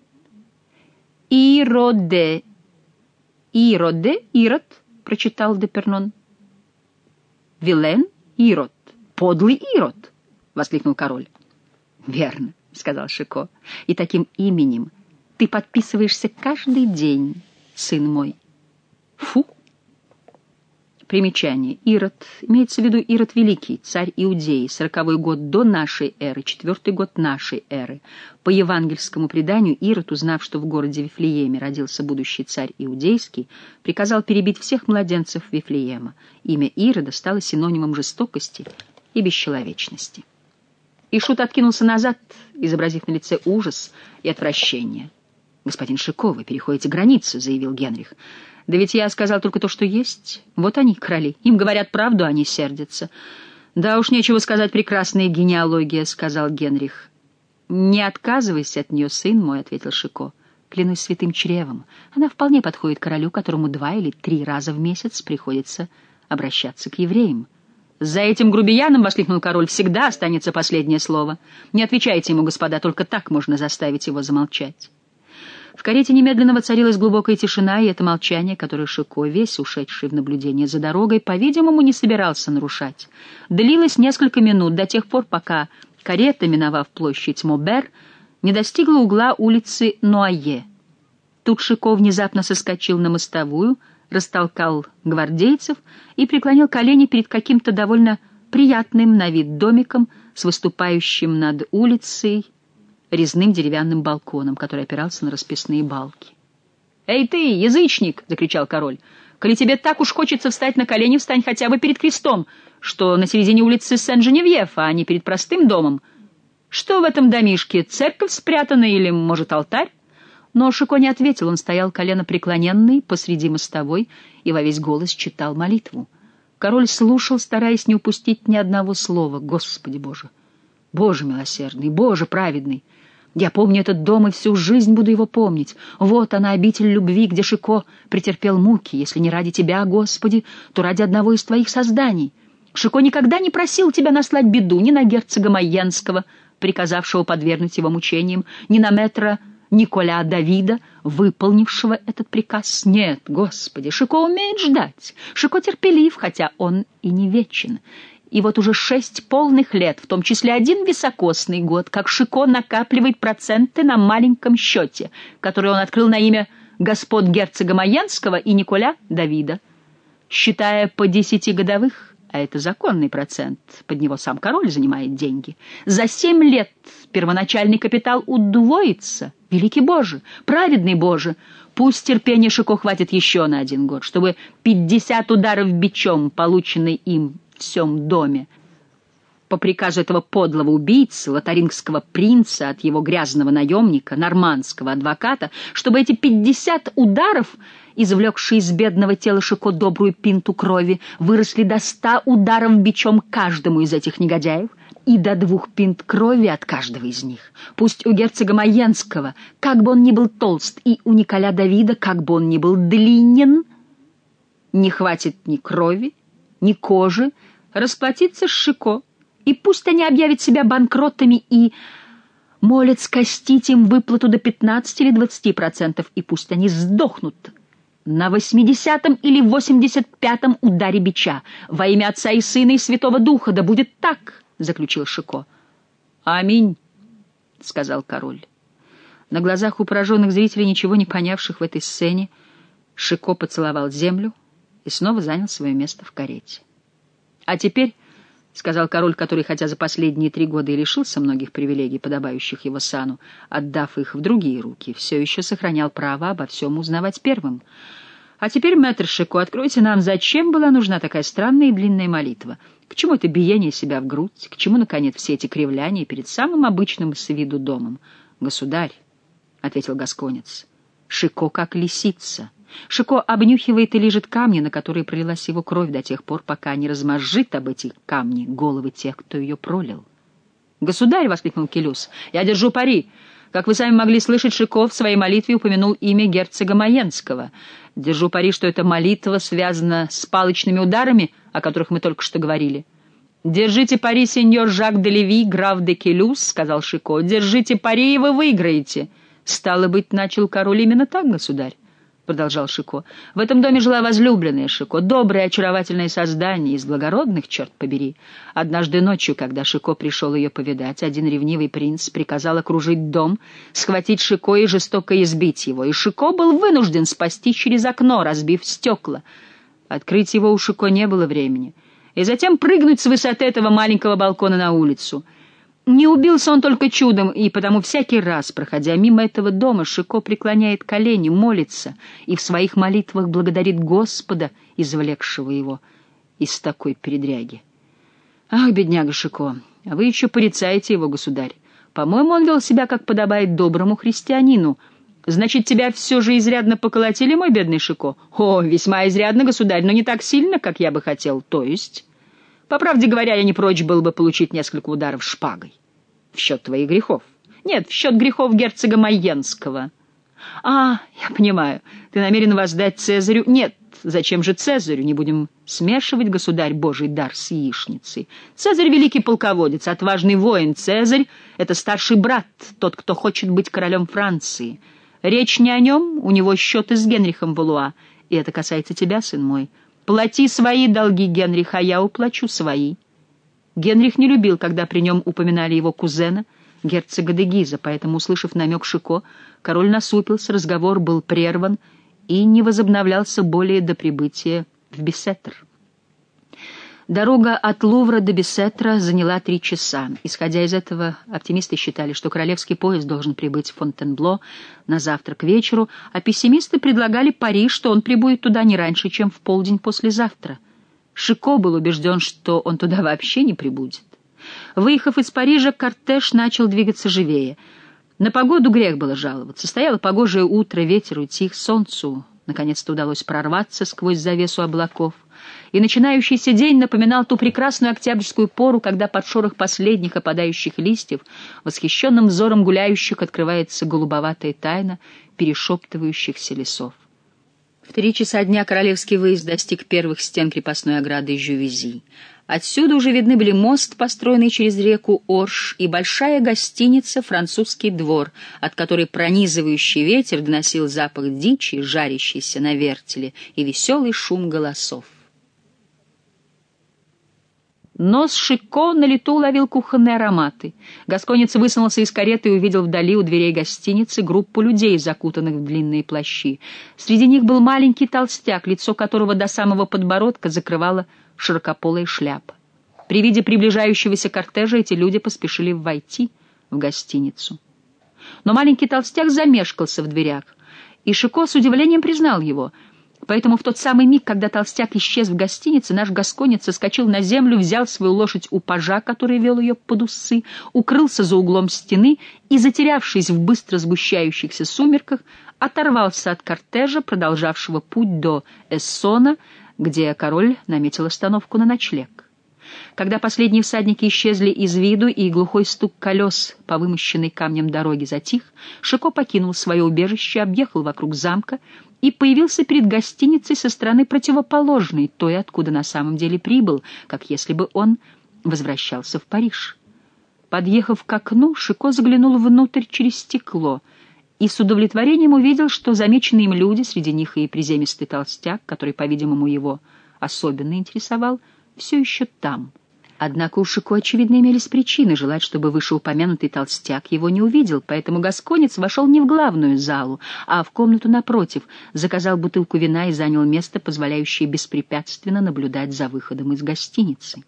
Ироде. Ироде, Ирод, прочитал Депернон. Вилен, Ирод. Подлый Ирод, воскликнул король. Верно, сказал Шико. И таким именем ты подписываешься каждый день, сын мой. Фу. Примечание. Ирод. Имеется в виду Ирод Великий, царь Иудеи, сороковой год до нашей эры, четвертый год нашей эры. По евангельскому преданию, Ирод, узнав, что в городе Вифлееме родился будущий царь Иудейский, приказал перебить всех младенцев Вифлеема. Имя Ирода стало синонимом жестокости и бесчеловечности. И Шут откинулся назад, изобразив на лице ужас и отвращение. «Господин Шико, вы переходите границы», — заявил Генрих. «Да ведь я сказал только то, что есть. Вот они, короли. Им говорят правду, они сердятся». «Да уж нечего сказать, прекрасная генеалогия», — сказал Генрих. «Не отказывайся от нее, сын мой», — ответил Шико. «Клянусь святым чревом. Она вполне подходит королю, которому два или три раза в месяц приходится обращаться к евреям». «За этим грубияном, — воскликнул король, — всегда останется последнее слово. Не отвечайте ему, господа, только так можно заставить его замолчать». В карете немедленно воцарилась глубокая тишина, и это молчание, которое Шико, весь ушедший в наблюдение за дорогой, по-видимому, не собирался нарушать, длилось несколько минут, до тех пор, пока карета, миновав площадь Мобер, не достигла угла улицы Нуае. Тут Шико внезапно соскочил на мостовую, растолкал гвардейцев и преклонил колени перед каким-то довольно приятным на вид домиком с выступающим над улицей резным деревянным балконом, который опирался на расписные балки. «Эй ты, язычник!» — закричал король. «Коли тебе так уж хочется встать на колени, встань хотя бы перед крестом, что на середине улицы Сен-Женевьев, а не перед простым домом. Что в этом домишке, церковь спрятана или, может, алтарь?» Но Шико не ответил, он стоял коленопреклоненный посреди мостовой и во весь голос читал молитву. Король слушал, стараясь не упустить ни одного слова. «Господи Боже! Боже милосердный! Боже праведный! Я помню этот дом и всю жизнь буду его помнить. Вот она, обитель любви, где Шико претерпел муки. Если не ради тебя, Господи, то ради одного из твоих созданий. Шико никогда не просил тебя наслать беду ни на герцога Майенского, приказавшего подвергнуть его мучениям, ни на мэтра Николя Давида, выполнившего этот приказ. Нет, Господи, Шико умеет ждать. Шико терпелив, хотя он и не вечен. И вот уже шесть полных лет, в том числе один високосный год, как Шико накапливает проценты на маленьком счете, который он открыл на имя господ герцога Майенского и Николя Давида. Считая по десяти годовых, а это законный процент, под него сам король занимает деньги, за семь лет первоначальный капитал удвоится. Великий Боже, праведный Боже, пусть терпения Шико хватит еще на один год, чтобы пятьдесят ударов бичом, полученные им в всем доме, по приказу этого подлого убийцы, лотарингского принца от его грязного наемника, нормандского адвоката, чтобы эти пятьдесят ударов, извлекшие из бедного тела Шико добрую пинту крови, выросли до ста ударов бичом каждому из этих негодяев и до двух пинт крови от каждого из них. Пусть у герцога Майенского, как бы он ни был толст, и у Николя Давида, как бы он ни был длинен, не хватит ни крови, ни кожи расплатиться с Шико, и пусть они объявят себя банкротами и молят скостить им выплату до пятнадцати или двадцати процентов, и пусть они сдохнут на восьмидесятом или восемьдесят пятом ударе бича. Во имя Отца и Сына и Святого Духа, да будет так, — заключил Шико. «Аминь», — сказал король. На глазах у пораженных зрителей, ничего не понявших в этой сцене, Шико поцеловал землю и снова занял свое место в карете. «А теперь, — сказал король, который, хотя за последние три года и лишился многих привилегий, подобающих его сану, отдав их в другие руки, все еще сохранял право обо всем узнавать первым. А теперь, мэтр Шико, откройте нам, зачем была нужна такая странная и длинная молитва? К чему это биение себя в грудь? К чему, наконец, все эти кривляния перед самым обычным с виду домом? Государь, — ответил гасконец, — Шико как лисица. Шико обнюхивает и лижет камни, на которые пролилась его кровь до тех пор, пока не размозжит об эти камни головы тех, кто ее пролил. «Государь!» — воскликнул Келюс. «Я держу пари. Как вы сами могли слышать, Шико в своей молитве упомянул имя герцога Майенского. Держу пари, что эта молитва связана с палочными ударами, о которых мы только что говорили». «Держите пари, сеньор Жак де Леви, граф де Келюс», — сказал Шико. «Держите пари, и вы выиграете». «Стало быть, — начал король, — именно так, государь», — продолжал Шико. «В этом доме жила возлюбленная Шико, доброе, очаровательное создание, из благородных, черт побери. Однажды ночью, когда Шико пришел ее повидать, один ревнивый принц приказал окружить дом, схватить Шико и жестоко избить его, и Шико был вынужден спасти через окно, разбив стекла. Открыть его у Шико не было времени, и затем прыгнуть с высоты этого маленького балкона на улицу. Не убился он только чудом, и потому всякий раз, проходя мимо этого дома, Шико преклоняет колени, молится и в своих молитвах благодарит Господа, извлекшего его из такой передряги. Ах, бедняга Шико, а вы еще порицаете его, государь. По-моему, он вел себя, как подобает доброму христианину. Значит, тебя все же изрядно поколотили, мой бедный Шико? О, весьма изрядно, государь, но не так сильно, как я бы хотел. То есть... По правде говоря, я не прочь был бы получить несколько ударов шпагой. В счет твоих грехов. Нет, в счет грехов герцога Майенского. А, я понимаю, ты намерен воздать Цезарю... Нет, зачем же Цезарю? Не будем смешивать, государь, Божий дар с яичницей. Цезарь — великий полководец, отважный воин. Цезарь — это старший брат, тот, кто хочет быть королем Франции. Речь не о нем, у него счеты с Генрихом Валуа. И это касается тебя, сын мой. Плати свои долги, Генрих, а я уплачу свои. Генрих не любил, когда при нем упоминали его кузена, герцога де Гиза, поэтому, услышав намек Шико, король насупился, разговор был прерван и не возобновлялся более до прибытия в Бисеттер. Дорога от Лувра до Бесетра заняла три часа. Исходя из этого, оптимисты считали, что королевский поезд должен прибыть в Фонтенбло на завтра к вечеру, а пессимисты предлагали пари, что он прибудет туда не раньше, чем в полдень послезавтра. Шико был убежден, что он туда вообще не прибудет. Выехав из Парижа, кортеж начал двигаться живее. На погоду грех было жаловаться. Стояло погожее утро, ветер утих, солнцу наконец-то удалось прорваться сквозь завесу облаков. И начинающийся день напоминал ту прекрасную октябрьскую пору, когда под шорох последних опадающих листьев восхищенным взором гуляющих открывается голубоватая тайна перешептывающихся лесов. В три часа дня королевский выезд достиг первых стен крепостной ограды Жювези. Отсюда уже видны были мост, построенный через реку Орш, и большая гостиница «Французский двор», от которой пронизывающий ветер доносил запах дичи, жарящейся на вертеле, и веселый шум голосов. Нос Шико на лету ловил кухонные ароматы. Гасконец высунулся из кареты и увидел вдали у дверей гостиницы группу людей, закутанных в длинные плащи. Среди них был маленький толстяк, лицо которого до самого подбородка закрывала широкополая шляпа. При виде приближающегося кортежа эти люди поспешили войти в гостиницу. Но маленький толстяк замешкался в дверях, и Шико с удивлением признал его. Поэтому в тот самый миг, когда толстяк исчез в гостинице, наш гасконец соскочил на землю, взял свою лошадь у пажа, который вел ее под усы, укрылся за углом стены и, затерявшись в быстро сгущающихся сумерках, оторвался от кортежа, продолжавшего путь до Эссона, где король наметил остановку на ночлег. Когда последние всадники исчезли из виду и глухой стук колес по вымощенной камнем дороге затих, Шико покинул свое убежище, объехал вокруг замка и появился перед гостиницей со стороны противоположной, той, откуда на самом деле прибыл, как если бы он возвращался в Париж. Подъехав к окну, Шико заглянул внутрь через стекло и с удовлетворением увидел, что замеченные им люди, среди них и приземистый толстяк, который, по-видимому, его особенно интересовал, все еще там. Однако у Шико, очевидно, имелись причины желать, чтобы вышеупомянутый толстяк его не увидел, поэтому гасконец вошел не в главную залу, а в комнату напротив, заказал бутылку вина и занял место, позволяющее беспрепятственно наблюдать за выходом из гостиницы.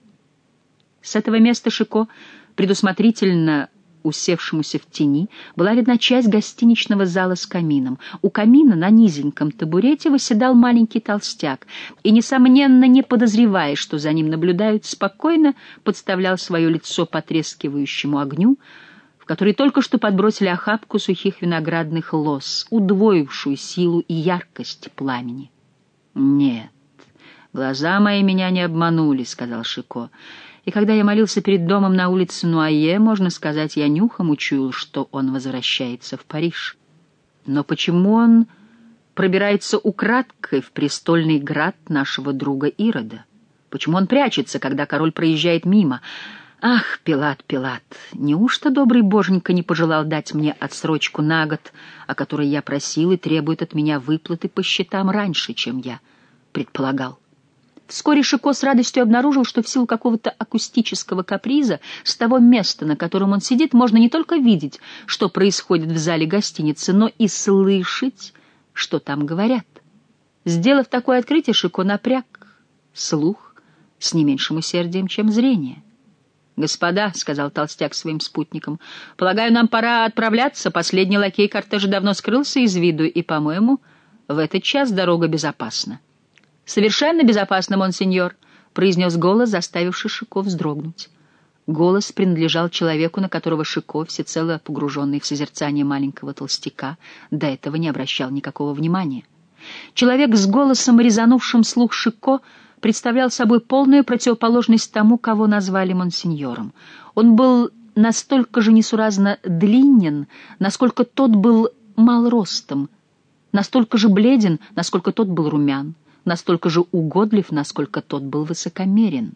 С этого места Шико, предусмотрительно усевшемуся в тени, была видна часть гостиничного зала с камином. У камина на низеньком табурете восседал маленький толстяк и, несомненно, не подозревая, что за ним наблюдают, спокойно подставлял свое лицо потрескивающему огню, в который только что подбросили охапку сухих виноградных лоз, удвоившую силу и яркость пламени. «Нет, глаза мои меня не обманули», — сказал Шико. И когда я молился перед домом на улице Нуае, можно сказать, я нюхом учуял, что он возвращается в Париж. Но почему он пробирается украдкой в престольный град нашего друга Ирода? Почему он прячется, когда король проезжает мимо? Ах, Пилат, Пилат, неужто добрый боженька не пожелал дать мне отсрочку на год, о которой я просил, и требует от меня выплаты по счетам раньше, чем я предполагал? Вскоре Шико с радостью обнаружил, что в силу какого-то акустического каприза с того места, на котором он сидит, можно не только видеть, что происходит в зале гостиницы, но и слышать, что там говорят. Сделав такое открытие, Шико напряг слух с не меньшим усердием, чем зрение. «Господа», — сказал толстяк своим спутникам, — «полагаю, нам пора отправляться. Последний лакей кортежа давно скрылся из виду, и, по-моему, в этот час дорога безопасна». «Совершенно безопасно, монсеньор», — произнес голос, заставивший Шико вздрогнуть. Голос принадлежал человеку, на которого Шико, всецело погруженный в созерцание маленького толстяка, до этого не обращал никакого внимания. Человек с голосом, резанувшим слух Шико, представлял собой полную противоположность тому, кого назвали монсеньором. Он был настолько же несуразно длинен, насколько тот был мал ростом, настолько же бледен, насколько тот был румян, настолько же угодлив, насколько тот был высокомерен.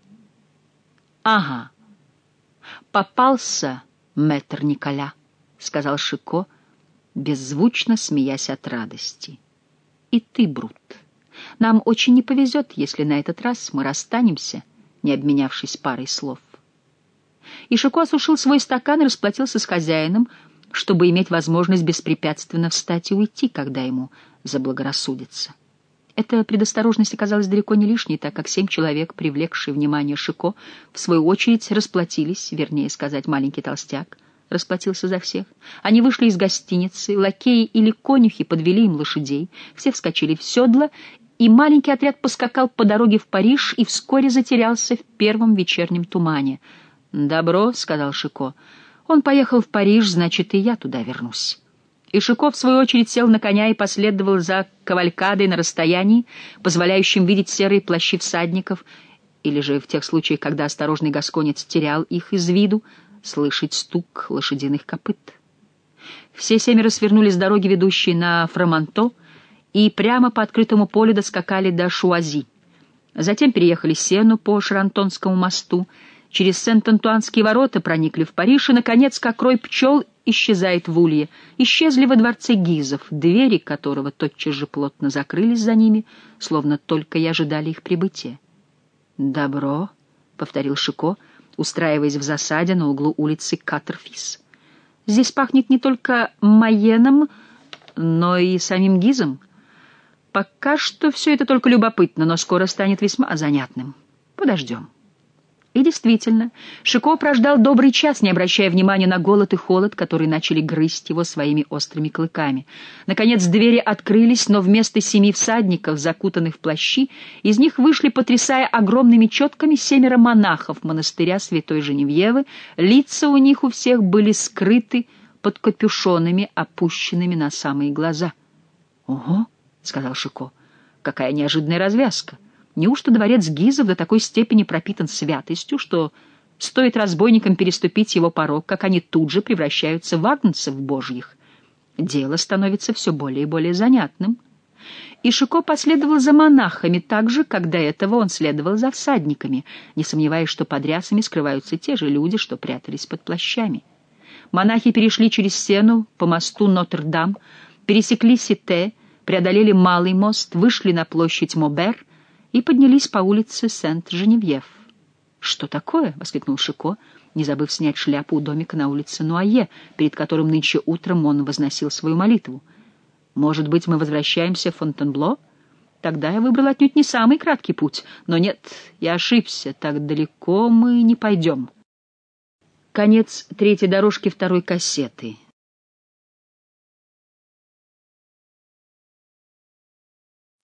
«Ага, попался, мэтр Николя», — сказал Шико, беззвучно смеясь от радости. «И ты, Брут, нам очень не повезет, если на этот раз мы расстанемся, не обменявшись парой слов». И Шико осушил свой стакан и расплатился с хозяином, чтобы иметь возможность беспрепятственно встать и уйти, когда ему заблагорассудится. Эта предосторожность оказалась далеко не лишней, так как семь человек, привлекшие внимание Шико, в свою очередь расплатились, вернее сказать, маленький толстяк расплатился за всех. Они вышли из гостиницы, лакеи или конюхи подвели им лошадей, все вскочили в седла, и маленький отряд поскакал по дороге в Париж и вскоре затерялся в первом вечернем тумане. «Добро», — сказал Шико, — «он поехал в Париж, значит, и я туда вернусь». И Шико, в свою очередь, сел на коня и последовал за кавалькадой на расстоянии, позволяющим видеть серые плащи всадников, или же в тех случаях, когда осторожный гасконец терял их из виду, слышать стук лошадиных копыт. Все семеро свернули с дороги, ведущей на Фроманто, и прямо по открытому полю доскакали до Шуази. Затем переехали Сену по Шарантонскому мосту, через Сент-Антуанские ворота проникли в Париж, и, наконец, как рой пчел исчезает в улье, исчезли во дворце Гизов, двери которого тотчас же плотно закрылись за ними, словно только и ожидали их прибытия. «Добро», — повторил Шико, устраиваясь в засаде на углу улицы Катерфис. «Здесь пахнет не только Майеном, но и самим Гизом. Пока что все это только любопытно, но скоро станет весьма занятным. Подождем». И действительно, Шико прождал добрый час, не обращая внимания на голод и холод, которые начали грызть его своими острыми клыками. Наконец двери открылись, но вместо семи всадников, закутанных в плащи, из них вышли, потрясая огромными четками, семеро монахов монастыря Святой Женевьевы. Лица у них у всех были скрыты под капюшонами, опущенными на самые глаза. «Ого», — сказал Шико, — «какая неожиданная развязка! Неужто дворец Гизов до такой степени пропитан святостью, что стоит разбойникам переступить его порог, как они тут же превращаются в агнцев божьих? Дело становится все более и более занятным». И Шико последовал за монахами так же, как до этого он следовал за всадниками, не сомневаясь, что под рясами скрываются те же люди, что прятались под плащами. Монахи перешли через Сену по мосту Нотр-Дам, пересекли Сите, преодолели Малый мост, вышли на площадь Мобер и поднялись по улице Сент-Женевьев. «Что такое?» — воскликнул Шико, не забыв снять шляпу у домика на улице Нуае, перед которым нынче утром он возносил свою молитву. «Может быть, мы возвращаемся в Фонтенбло? Тогда я выбрал отнюдь не самый краткий путь. Но нет, я ошибся, так далеко мы не пойдем». Конец третьей дорожки второй кассеты.